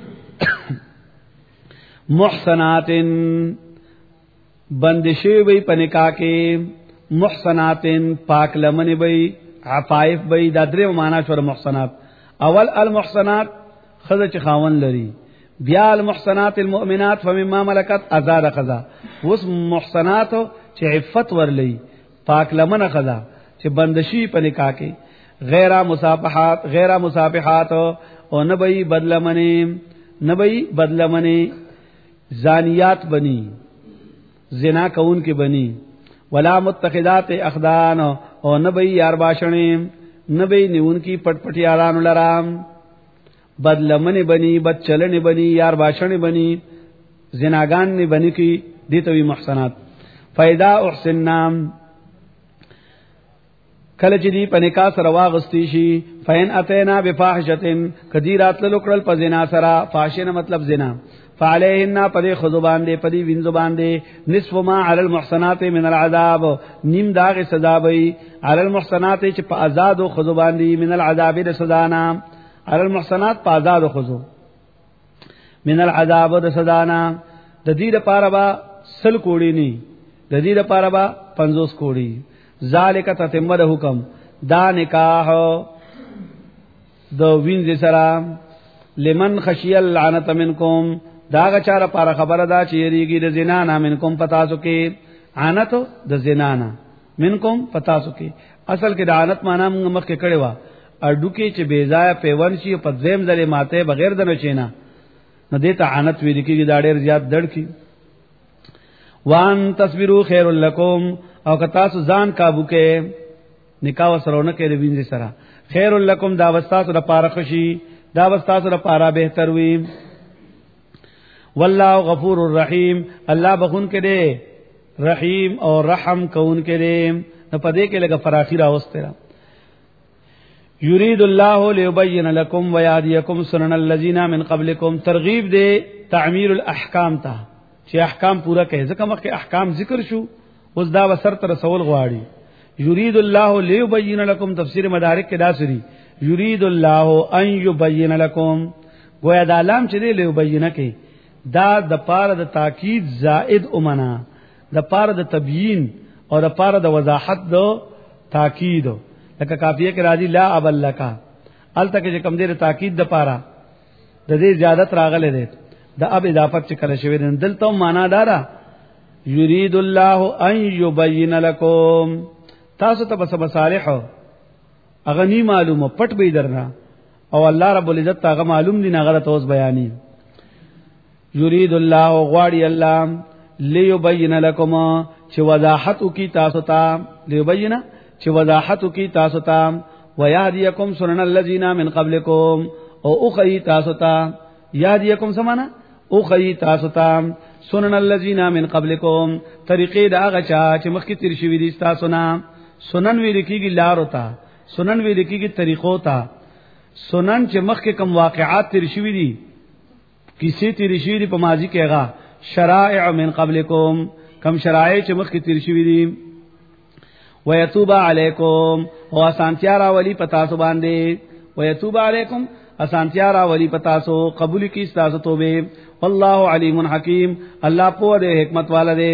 محسنات بندشی وی پنکا کې محسنات پاک لمن وی عفائف وی دا درې معنا شور محسنات اول المحسنات خزه چې خاون لري بیا المحسنات المؤمنات فمما ملکت آزاد خزا اوس محسنات چې عفت ورلی پاک لمن خزا چې بندشی پنکا کې غیر مصافحات او نبی بدلمنی زانیات بنی زنا کون کے بنی ولا متخذات اخدان او نبی یار باشنے نبی نیون کی پٹ پٹ یاران لرام بدلمن بنی بد چلن بنی یار باشنے بنی زناگان نے بنی کی دیتوی محسنات فیدا احسنام کله چې دی پنکا سره واغستی شي فین اتینا بفاحشتن کدیرات لکړل په زنا سره فاحشه مطلب زنا فعليهن پدې خذ باندې پدې وینځ باندې نصف ما علی المحصنات من العذاب نیم داغه سزا وي علی المحصنات چې په آزاد او خذ باندې من العذاب د سزا نام علی المحصنات په آزاد او خذ من العذاب د سزا نام د دې لپاره با سل کوړی ني د دې لپاره با 50 کوړی ذالک تتمه د حکم دا نکاح د وینځ سره لمن خشی اللعنت منکم داغه چاره پر خبره دا چې یریږي د زنا نه منکم پتاسو کې عنت د زنا نه منکم پتاسو کې اصل کې د عنت معنا موږ مخکې کړي وا اډو کې چې بیزای پیون شي په زم ځلې ماته بغیر د نشینا نه دیته عنت ویل کېږي دا ډېر زیات دړ کی وان تصبروا خیر لکم او که تاسو ځان کابو کې نکاح سرونه کې د وینځ سره خیر لکم دا وستاسو د پاره خوشي دا وستاسو د پاره بهتر وي والله غفور الرحیم الله بخون کې دی رحیم او رحم کون کې دی نو پدې کې لګه فراخی راوسته یرید الله لیبین لكم ویهدیکم سنن الذین من قبلکم ترغیب دی تعمیر الاحکام ته چې احکام پورا کړي ځکه مخکې احکام ذکر شو اوس دا وسر تر رسول غواړي یرید الله لیبین لكم تفسیر مدارک کې دا سری یرید الله ان یبین لكم گویا د علام چې دی لیبین کې دا د پاره د تاکید زائد امنا د پاره د تبیین او د پاره د وضاحت دو تاکید لکه کافیه کې راځي لا ابلکا الته کې کوم دې تاکید د پاره د دې زیادت راغله ده د اب اضافت چې کله شوی دلته معنا دارا یرید الله ان یبین لكم تاسو ته بس مصالح اغنی معلومه پټ به درنا او الله رب العزت هغه معلوم دي نه غلط اوس بیانې یرید الله غواړي الله لیبین لكم چې وضاحت کی تاسو ته لیبین چې وضاحت کی تاسو ته ویهدیکم سنن الذین من قبلکم او اخی تاسو ته یهدیکم سمانا اخی تاسو ته سنن الذین من قبلکم طریقې دا غچا چې مخکې تیر شوی دي تاسو نه سنن وی لیکيږي لار وتا سنن وی لیکيږي طریقو ته سنن چې مخکې کوم واقعات تیر شوی دي کیسې تیر شوی دي په ماضی کې هغه شرائع من قبلکم کم شرائع چې مخکې تیر شوی دي ويتوب علیکم او اسانتیا را ولی پتا سو باندې ويتوب علیکم اسانتیا را ولی پتا سو قبول کی تاسو توبه والله علیم حکیم الله په دې حکمت والا دی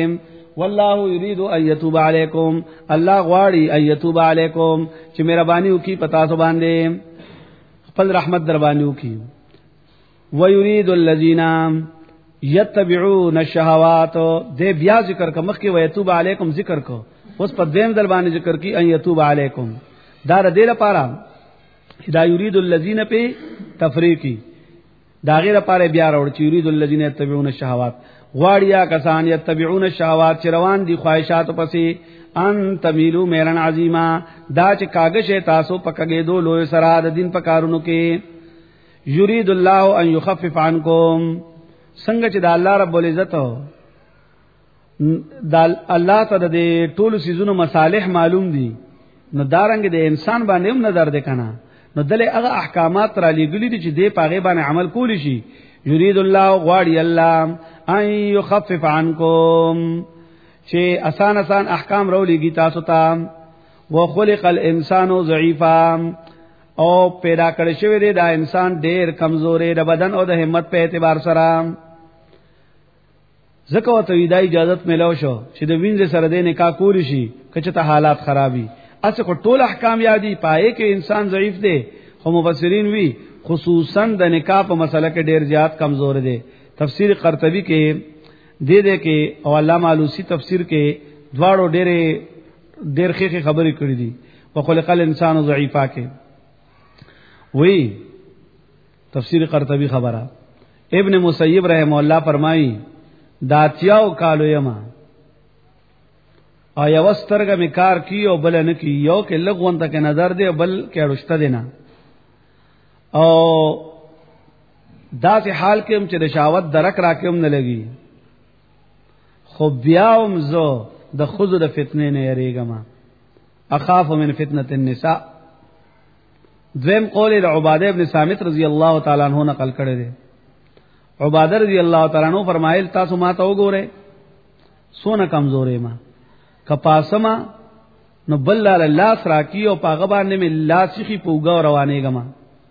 والله یرید ان یتوب علیکم الله غواړي ان یتوب علیکم چې مهرباني وکي پتا سو باندې خپل رحمت در باندې وکي ويريد الذين يتبعون الشهوات دې بیا ذکر کا مخکې ويتوب علیکم ذکر کو اوس په دیم در باندې ذکر کی ان یتوب علیکم دا دې لپاره دا یرید الذین په تفریقی دا غیر لپاره بیا راوړ چې یرید الذین یتبعون الشهوات غواړیا کسان یتبعون الشهوات چې روان دي خواهشات پسې ان تمیلو میرن عظیما دا چې کاغذ تاسو پکګې دو لوی سره د دین په کارونو کې یرید الله ان یخفف عنکم څنګه چې د الله رب العزت د الله ته د ټولو سيزونو مصالح معلوم دي نو دارنګ د انسان باندې هم نظر ده کنه نو دله هغه احکامات را لګلې دي چې د پاغه باندې عمل کولی شي یرید الله غواړي الله ان یخفف عنکم چې آسان احکام راولېږي تاسو ته وخلق الانسان ضعیفا او پیدا کړی شوی دی دا انسان ډیر کمزورې د بدن او د همت په اعتبار سره زکه وته دا اجازه ملو شو چې د وینځ سره د نکاح کول شي کچته حالات خرابي اسه کو ټول احکام یادي پائے کې انسان ضعیف دی خو مفسرین وی خصوصا د نکاح په مسله کې ډیر زیات کمزور دی تفسیر قرطبی کې دې کې او علامه علوسی تفسیر کې دواړو ډیر خېخه خبرې کړې دي وخلق الانسان ضعیفا کې وی تفسیر قرطبی خبره ابن مسیب رحم الله فرمایي داتیاو کالو یما او یو سترګه میکار کیو بل نه کی یو کې لغون ته نظر دی بل کې رشته دینا او داسې حال کې هم چې د شاوت درک راکم نه لګي خو بیاوم زو د خود د فتنه نه یریګما اخاف من فتنه النساء دویم قول د عباده ابن صامت رضی الله تعالی عنہ نقل کړی دی عباده رضی الله تعالی عنہ فرمایل تاسو ما ته وګوره سونه کمزورې ما کپاسما نو بل الله سره کی او پاغه باندې می لاسخي پوګا روانه غما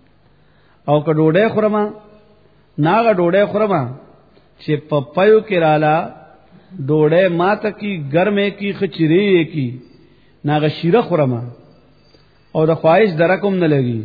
او ک ډوډۍ خورما ناغه ډوډۍ خورما چې په پيو کې رااله ډوډۍ ماته کی ګرمه کی خچری کی ناغه شیره خورما او د خواهش درکم نه لګي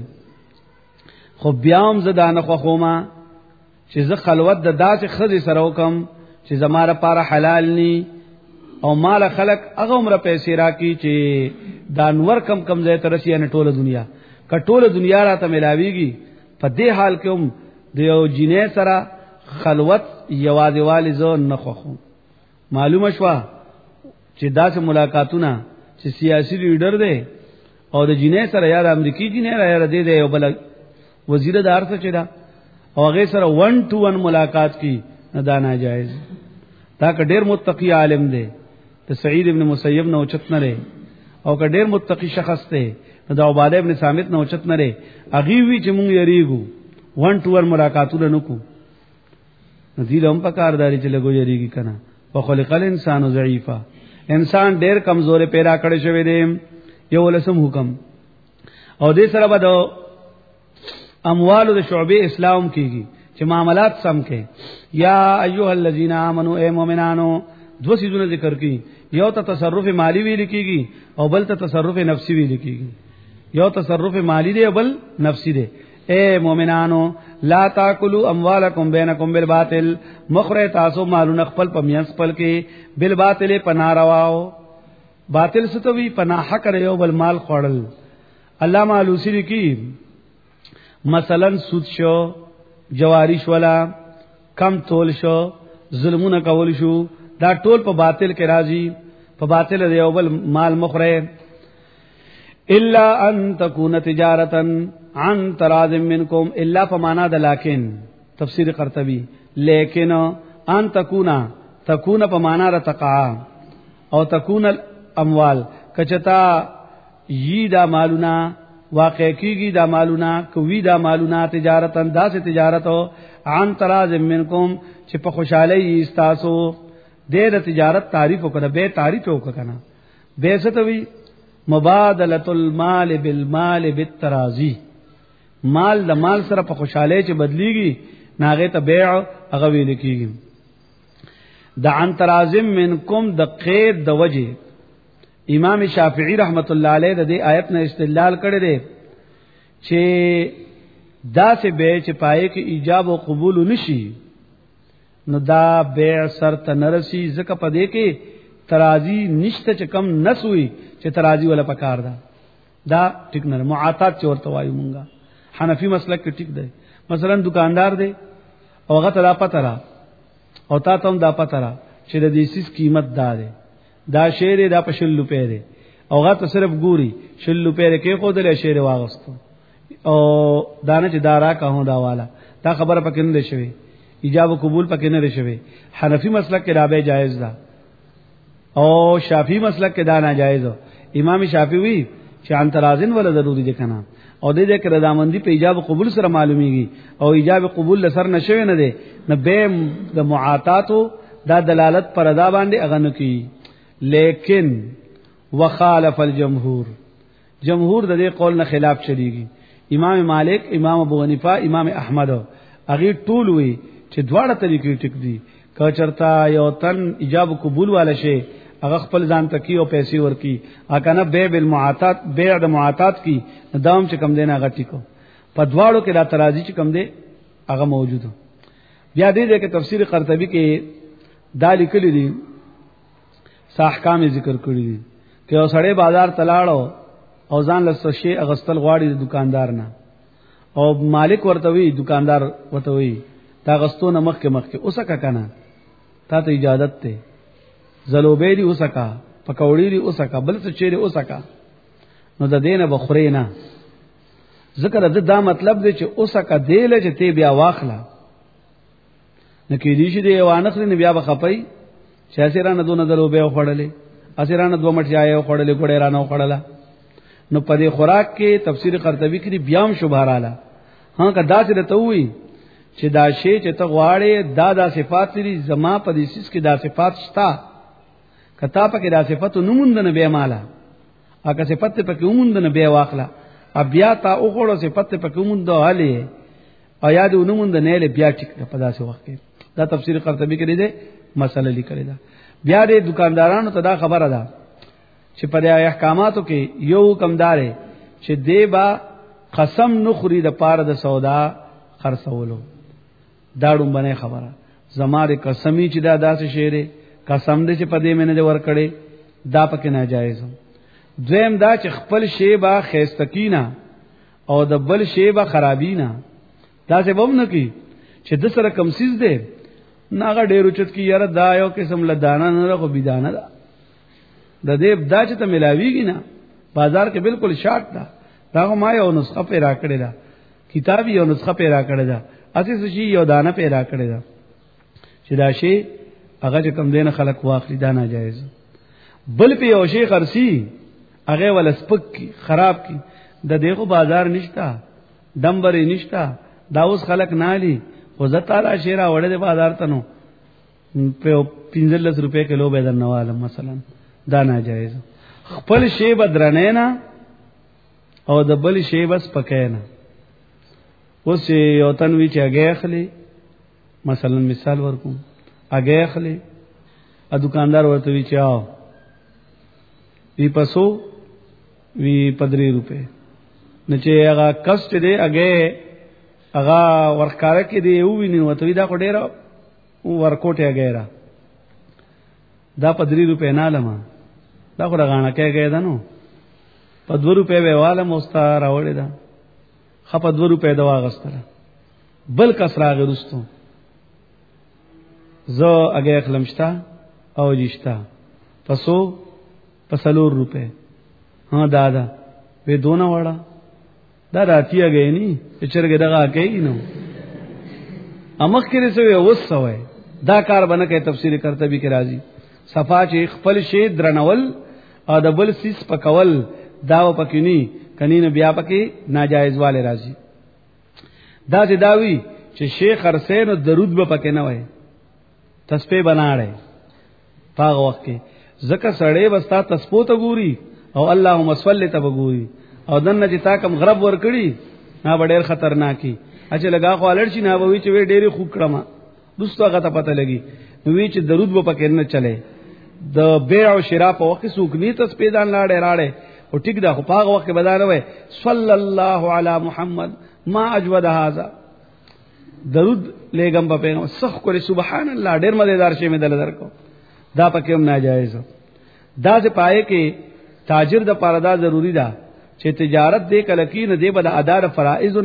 خو بیام زدانه خو خوما چې ز خلوت د داسې خزي سره وکم چې زماره لپاره حلال ني او مال خلق هغه عمر پیسې راکی چې دانور کم ځای تر رسي نه ټوله دنیا کټوله دنیا راته ملاويږي په دې حال کې هم د یو جنې سره خلوت یوازې والي زو نه خوخو معلومه شو چې داسې ملاقاتونه چې سیاسي لیډر دی او د جنې سره یا د امریکای جنې را یا د یو بل وزیر د ارث چي دا او هغه سره 1 to 1 ملاقات کی نه دا ناجایز تا که ډیر متقی عالم دی ته سعید ابن مسیب نه اوچت نه لري او که ډیر متقی شخص دی نو دا عباده ابن صامت نه اوچت نه لري اغي وی چې مونږ یریګو 1 to 1 ملاقاتونه نکو نذیر هم پکارداري چې لګو یریږي کنه وخلق الانسان ضعیفا انسان ډیر کمزورې پیدا کړی شوی دی یو لسم حکم او دې سره به د اموال د شعبې اسلام کیږي چې معاملات سم کې یا ایها الذین آمنو اے مومنانو دو سيزونه ذکر کی یو ته تصرف مالی ویل کیږي او بل ته تصرف نفسی ویل کیږي یو تصرف مالی دی بل نفسی دی اے مومنانو لا تاکلوا اموالکم بینکم بالباطل مخره تاسو مالونه خپل په میانس خپل کې بالباطل پنارواو باطل ستوي پناه حق یو بل مال خوړل علامہ علوسی لیکي مثلا سود شو جواری شولا کم تول شو ظلمونه کول شو دا ټول په باطل کې راځي په باطل دی او بل مال مخره الا ان تكون تجارتا عن تراض منكم الا فمانا د لكن تفسیر قرطبی لیکن ان تكون فمانا رتقا او تكون الاموال کچتا یی دا مالونا واقع کیږي دا مالونا کوي دا مالونا تجارتن داسې تجارتو عن تراض منکم چې په خوشحالي استاسو د تجارت تعریف وکړه به تعریف وکړه به ستوي مبادله المال بالمال بالتراضی مال د مال سره په خوشحالي چې بدليږي ناغه ته بيع هغه ویل کیږي د عن ترازم منکم د قید د وجه امام شافعی رحمت الله علیه د دې آیت نه استدلال کړی دی چې دا سه به چې پای کې ایجاب او قبول نشي نو دا بیع سر ته نرسي ځکه په دې کې ترازی نشته چې کم نسوي چې ترازی ولا پکار دا ټیک نه معاتات چورته وایو مونږه حنفی مسلک کې ټیک دی مثلا دکاندار دی او هغه ته پته را او تا ته دا پته را چې د دې سیس قیمت دا شیر دا په 100 روپے دی او هغه ته صرف ګوري 100 روپے کې خو د شیر واغستو او دانه چې دارا کاهو دا والا دا خبره پکې نه شوی ایجاب او قبول پکې نه شوی حنفی مسلک کې رابع جایز ده او شافعی مسلک کې دا ناجایز امام شافعی وی چې ان ترازن ولا ضروری دي کنه او دې دې کې رضامندی په ایجاب او قبول سره معلومیږي او ایجاب او قبول لسر نشوي نه دي نه به د معاتاتو دا دلالت پر ادا باندې اغنو کی لیکن وخالف الجمهور جمهور د دې قول نه خلاف چلیږي امام مالک امام ابو حنیفه امام احمد اغه ټول وی چې دواړه طریقې ټیک دي که چرتا یو تن ایجاب قبول والا شي هغه خپل ځان تکي او پیسې ورکی اکنه بیع بالمعاتات بیع د معاتات کی دام چې کم دینه هغه ټیکو په دواړو کې دا ترازی چې کم دی هغه موجود بیا دې کې تفسیر قرطبی کې دا لیکلي دي احکام ذکر کړی دي چې اوسړې بازار تلاړو او ځان له شی اغستل غواړي د دکاندار نه او مالک ورته وی دکاندار ورته وی دا غستو نه مخ کې اوسکه کنه تا ته اجازه ته زلوبې دی اوسکا پکوړی دی اوسکا بل څه چیرې اوسکا نو د دینه بخوري نه ذکر دا مطلب دی چې اوسکا دیله چې تی بیا واخلا نکې دې شي دی وانخري نه بیا بخپای چې اسیرانه دونه زلوبې خوړلې اسیرانه دوه مټ چای خوړلې ګړې رانه خوړلا نو په دې خوراک کې تفسیر قرطبی کې بیام شوبهاراله ها کدا چې ته وی چې دا شی چې ته غواړې دا صفات لري زما په دې سیس کې دا صفات شتا کتا پکې دا صفات نموندنه به مالا اګه صفات پکې نموندنه به واخلا بیا تا او غوړو صفات پکې نموندو حاله او یاد نموندنه له بیا ټیک په داسې وخت کې دا تفسیر قرطبی کې دې مسله لیکل دا بیا دې دکاندارانو ته دا خبره ده چې په دې احکاماتو کې یو کمدار چې دیبا قسم نخوري د پاره د سودا خرڅولو دا ډومبنه خبره زماره قسمی چې دا داسې شیره قسم دې چې په دې منه ور کړي دا پکې ناجایز دویم دا چې خپل شی با خيستکینا او د بل شی با خرابینا دا څه بم نه کی چې د سره کم سیز دې ناغه ډېر اوچت کی یاره دا یو قسم لدانه نه راغو بيدانه دا د دې دا چې ته ملاویږي نه بازار کې بالکل شارټ دا دا ما یو نسخه پیدا کړی دا کتاب یو نسخه پیدا کړی دا اسی شي یو دانه پیدا کړی دا چې دا شی هغه چې کم دینه خلق واخلي دا ناجایز بل په یو شی خرسي هغه ول سپک کی خراب کی د دغه بازار نشتا دمبري نشتا دا اوس خلق نالي خو زه تعالی شیرا وړه د بازار ته نو په 15 روپے کیلو به درنواله مثلا دا ناجایز خپل شی بدرنه نه او د بل شی بس پکې نه اوس یو تنوی چې هغه اخلي مثلا مثال ورکوم هغه اخلي ا دکاندار ورته وی چاو وی پسو وی 15 روپے نه چې هغه کست دی هغه ورکاره کې دی یو ویني وته دا کو ډیر ورکوټه هغه را دا 15 روپے نه لمه دا خو راغانه کېږي دا نو په 2 روپے به والا مستا راوړی دا خپ 2 روپے دا واغستره بل کسرا غرستو زو هغه خلمشتا او جشتا پسو پسلور روپے ها دادا به دونه وړه دا راتیا گئی نی چرګه دغه کوي نو امخ کې رسوي وسوي دا کار بنه کې تفسیر قرطبی کې راځي صفا چې خپل شی درنول او د بل سیس پکول داو پکینی کنین بیا پکې ناجایز والے راځي دا چې داوی چې شیخ حسین درود به پکې نه وای تسبیح بناړي پاغه وخت کې زکه سړې وستا تسبو ته ګوري او اللهم صلی ته ګوري او دنه چې تا کم غرب ور کړی نا ډېر خطرناکي اچھا لگا خو الړ شي نه وای چې وې ډېری خوب کړم دوستو هغه ته پته لګي نو وی چې درود به پکې نه چلے د بیع او شراء په وخت سوق نی ته سپیدان راړې او ټیک دا خو پاغه وخت بدانه وای صلی الله علی محمد ما اجود هذا درود لګم په پیغام سخ کړي سبحان الله ډېر مزیدار شی مې دل درکو دا پکې هم ناجایز دا څه پائے کې تاجر د پردا ضروری ده چې تجارت دې کله کې نه دې بل ادا د فرائض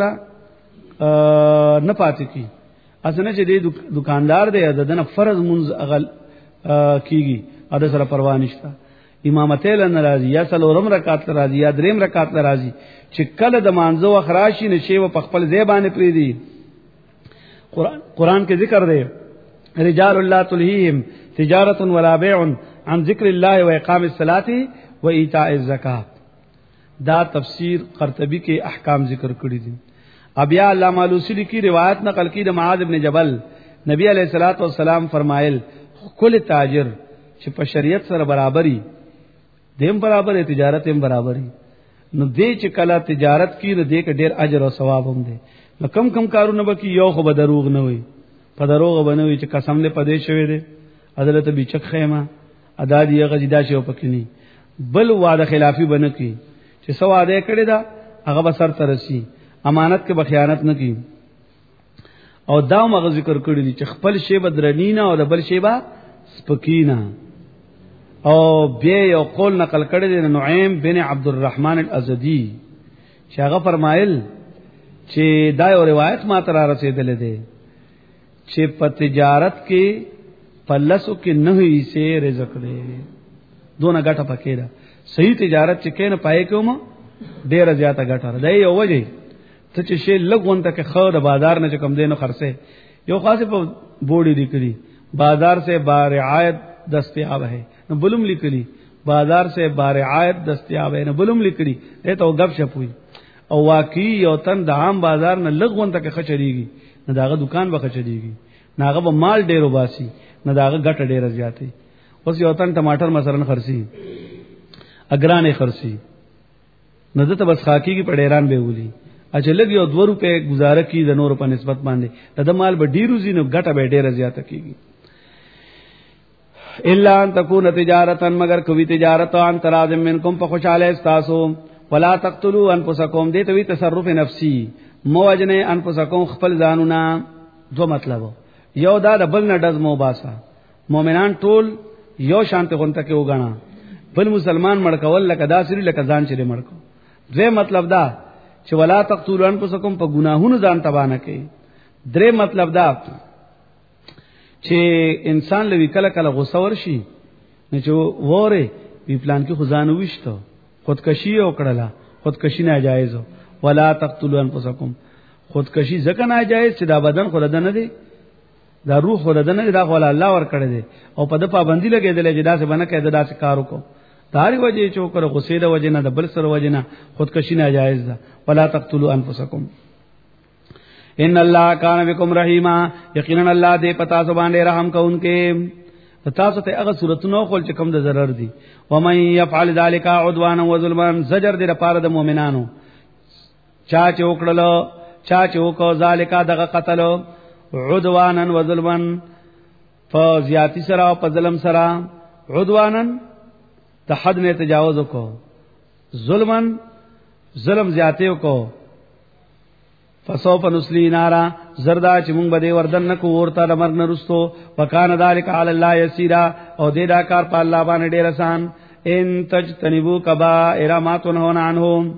نه پاتې کی اسنه چې دې دکاندار دې دنه فرض منز اغل کیږي اده سره پروا نشته امامت له ناراضي یا څلورم رکعت راضي یا دریم رکعت راضي چې کله د مانزه او خراشي نشي و په خپل ځای باندې پری دي قرآن کې ذکر دی رجال الله تلهیهم تجارت ولا بیع عن ذکر الله و اقام الصلاه و ایتاء الزکات دا تفسیر قرطبی کې احکام ذکر کړی دي ابیا علامہ علوسی کی روایت نقل کی د معاذ ابن جبل نبی علیہ الصلوۃ والسلام فرمایل کل تاجر چې په شریعت سره برابرۍ دیم برابر تجارت هم برابرۍ نو دې چې کله تجارت کی نو دې کې ډېر اجر او ثواب هم دي نو کم کارونه به کی یو خو به دروغ نه وي په دروغ بنوي چې قسم دې پدې شوی دی عدالت به چک خیمه ادا دی غزیدا شو پکې نه بل وعده خلافی بنه کی چې سو وعده کړی دا هغه به سر ترسي امانت کې بخیانت نه کی او دا مغه ذکر کړی دي چې خپل شی بدرنینا او د بل شی با سپکینا او بیا یو قول نقل کړی دی نعیم بن عبد الرحمن الازدی چې هغه فرمایل چې دا یو روایت ما تر رسیدلې ده چې په تجارت کې پلسو کې نه هي سي رزق دی دونه ګټه پکې ده صحیح تجارت چې کین پای کوم ډیره زیاته ګټه ده یو وجه ته چې شی لګون ته کې خو د بازار نه کم دینو خرڅه یو خاصه په بورډي لیکلي بازار سے بارعایت دستیاب ہے نو بلوم لیکلی بازار سے بارعایت دستیاب ہے نو بلوم لیکلی ته تو غب شپ ہوئی او واقعي یو تن د عام بازار نه لګون ته کې خچړيږي نه داغه دکان به خچړيږي ناغه به مال ډیرو باسي نه داغه ګټه ډیره زیاتې اوس یو تن ټماټر مثلا خرسي اگرانه خرسي نه دته بس خاکی کی پډیران به ولي اچھا لګي او 2 روپے گزاره کی د نور په نسبت باندې د مال به ډیرو زینو ګټه به ډیره زیاته کیږي الا ان تكون تجارتا مگر کوي تجارت ان تراذ منکم په خوشاله استاسو ولا تقتلوا انفسکم دې ته وی تصرف نفسي موجنه انفسکم خپل ځانونه دو مطلب یو دا د بل نه دز مو باسا مؤمنان ټول یو شانته غونته کې وګاڼه بل مسلمان مړکول لکه داسري لکه ځان چې مړکو دوی مطلب دا چې ولا تقتلوا انفسکم په ګناهونو ځان تبانه کوي درې مطلب دا چې انسان لوي کله کله غوسه ورشي نه چې وره په پلان کې خزانه وشته خودکشي او کړه خودکشي ناجایز ولا تقتلوا انفسکم خودکشي ځکه ناجایز چې دا بدن خود نه دی دا روح خود نه دی دا خو الله ور کړی دی او په د پابندي لګیدل چې دا څه بنه کې دا څه کارو کو داری وجه چې وکړه غصې د وجه نه د بل سره وجه نه خودکشي ناجایز ده ولا تقتلوا انفسکم ان الله کان بكم رحیما یقینا الله دې پتا سو باندې رحم کوونکې تاسو ته هغه صورتونو خپل چې کوم د ضرر دي و من يفعل ذلك عدوانا وظلما زجر دې لپاره د مؤمنانو چا چې وکړلو چا چې وکړو ذالک دغه قتل عدوانا وظلما فزیاتی سره او په ظلم سره عدوانا ته حد نه تجاوز وکړو ظلما ظلم زیاته وکړو فسوف نسلی نارا زردا چې مونږ به وردن نکو ورته د مرګ نه رستو وکانه ذالک علی الله یسیرا او دې دا کار په الله باندې ډیر آسان ان تجتنبوا کبائر ما تنهون عنه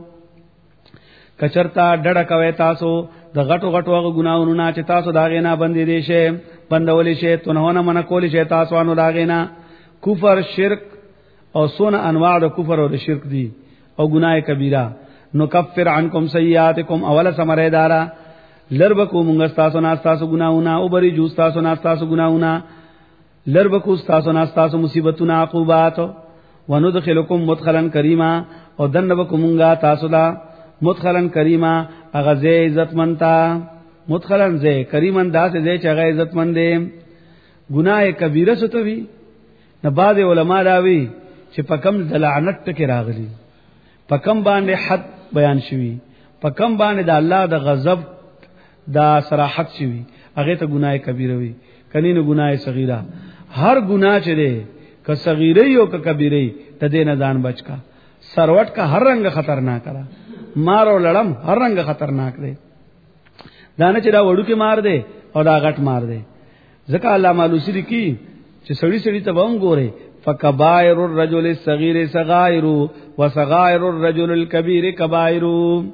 کچرتا ډډه کوي تاسو د غټو غټو غناونو نه چې تاسو دا غینا باندې دي شه بندولې شه تنهونه من کولې شه تاسو انو دا غینا کفر شرک او سونه انواع د کفر او د شرک دي او گناہ کبیره نکفر عنکم سیئاتکم اول سمره دارا لربکو مونږ تاسو نه تاسو ګناونه او بری جو تاسو نه تاسو ګناونه لربکو تاسو نه تاسو مصیبتونه عقوبات وندخلکم مدخلا کریما او دنبکو مونږه تاسو لا مدخلا کریما اغه عزت منتا مدخلا زه کریمن داس زه چې هغه عزت مند دي ګناه کبیره ستوي نه بعد علما راوي چې پکم دلعنت ټکی راغلي پکم باندې حد بیان شوی پکم باندې د الله د غضب دا صراحت شوی هغه ته ګناه کبیره وي کني نه ګناه صغیره. هر ګناه چې ده که صغیره او که کبیره ته دې نه ځان بچکا. سروټ کا هر رنگ خطرناک را مار او لړم هر رنگ خطرناک دی. دانه چې دا وړو کې مار دی او دا غټ مار دی. ځکه الله مالوسی لیکي چې سړی سړی ته ووم ګوره فکبائر الرجل الصغير صغائر وصغائر الرجل الكبير كبائر.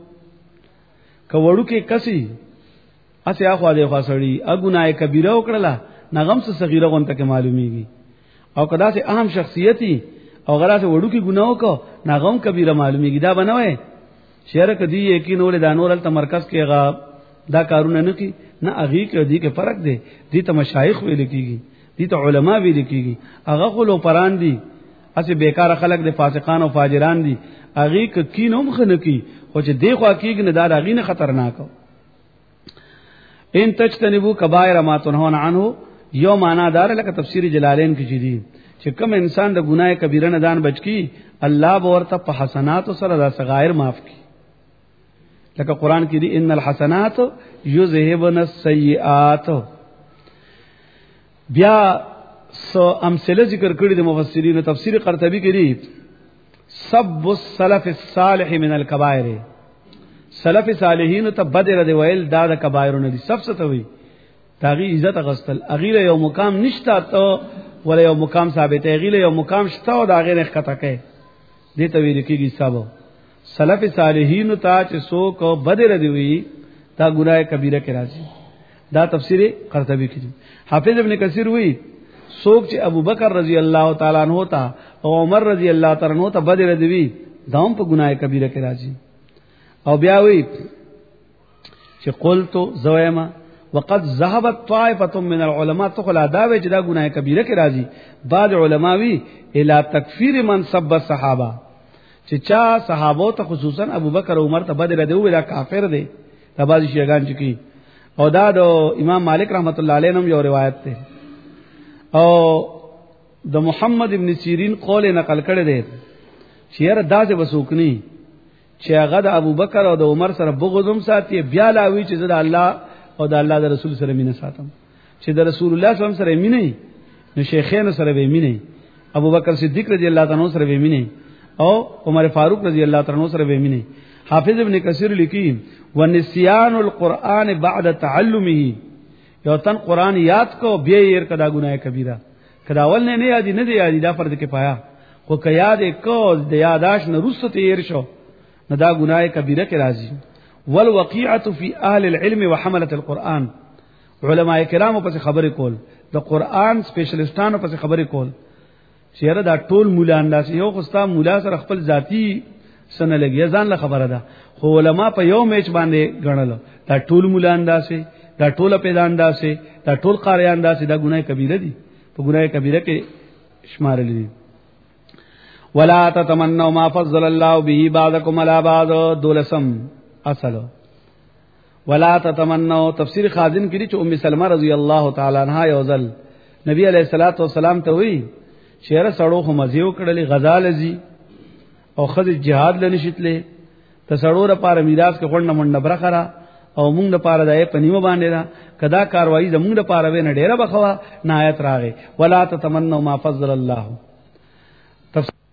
کوړو کې کسي اسه اخوا دی خوا سړی اګنای کبیره وکړه نغم څه صغیره غونته کې معلومیږي او کدا سه اهم شخصیتي او غرا سه وړو کې ګناو کو نغم کبیره معلومیږي. دا بنوي شهر کدی یقین ول دانور ال مرکز کې غا دا کارونه نه کی نه اغي کې دی کې فرق دی. دي ته مشایخ ویل کیږي دي ته علما ویل کیږي. هغه خلو پران دي اسه بیکار خلک دي فاسقان او فاجران دي. اغي کې کینوم خنه کی خو چې دی خو کېږي نه دا اغي نه خطرناک. ان تجتنبوا کبائر ما تنهون عنه یو معنا دار لکه تفسیر جلالین کې چي دي چې کوم انسان د ګناه کبیره نه دان بچ کی الله به ورته په حسنات سره د صغائر معاف کی. لکه قران کې دي ان الحسنات یذهبن السیئات. بیا سو امثله ذکر کړی د مفسرین تفسیر قرطبی کې دي سب السلف الصالح من الكبائر. سلف صالحین ته بدر دی ویل دا د کبائر نه دي. سب څه ته وی تاغي عزت غستل اغیله یو مقام نشتا ته ولا یو مقام ثابت اغیله یو مقام شتا او دا غیر خطا کوي دې ته ویل کېږي سبب. سلف صالحین ته چې څوک بدر دی وی دا ګناه کبیره کې راځي. دا تفسیر قرطبی کې حافظ ابن کثیر وی څوک چې ابو بکر رضی الله تعالی عنہ تا او عمر رضی الله تعالی عنہ ته بدر دی وی داوم په ګناه کبیره کې راځي. او بیا وی چې قلت زویما وقد ذهبت طائفه من العلماء تقول دا چې دا ګناه کبیره کې راځي. بعض علما وی الی تکفیر من سب الصحابه چې چا صحابو ته خصوصا ابو بکر او عمر ته بدر دی وی دا کافر دی. دا بعض شیعاګان چې کی او دا د امام مالک رحمت الله علیه نوم یو روایت ده او د محمد ابن سیرین قول نقل کړی دی چې یاره داسې وسوکنی چې هغه د ابو بکر او د عمر سره بغضم ساتي بیا لاوي چې د الله او د الله د رسول سره مینه ساتم. چې د رسول الله صلی الله علیه وسلم سره مینه نو شیخین سره به مینه ابو بکر صدیق رضی الله تعالی عنہ سره به مینه او عمر فاروق رضی الله تعالی عنہ سره به مینه. حافظ ابن کثیر لیکي ونسیان القرآن بعد تعلمه یو تن قرآن یاد کو بیا یې کدا ګناه کبیره کدا ول نه یادی نه دی یادی دا فرض کفایه خو که یاد کو د یاداش نه رسته تیر شو نه دا ګناه کبیره کې راځي. والوقيعه فی اهل العلم وحمله القرآن علماء کرام په خبره کول د قرآن سپیشلیستانو په خبره کول چیرې دا ټول مولا انداز یو خستا مولا سره خپل ذاتی سن لګي ځان له خبره ده خو علما په یو میچ باندې غنل دا ټول مولا انداسه دا ټول پیدا انداسه دا ټول قاری انداسه دا ګناه کبیره دي په ګناه کبیره کې شمار لري. ولا تتمنوا ما فضل الله به بعضكم على بعض دولسم اصل ولا تتمنوا تفسیر خازن کړي چې ام سلمہ رضی الله تعالی عنها یوزل نبی علیہ الصلوۃ والسلام ته وی شهره سړو خو مزیو کړلې غزال زی او خځه jihad لنشتلې ته سړو لپاره میراث کې غونډه منډه برخره او موږ لپاره دای په نیمه باندې دا کدا کاروایی زموږ لپاره به نه ډیره بخوا نهایت راغې. ولا تتمنوا ما فضل الله.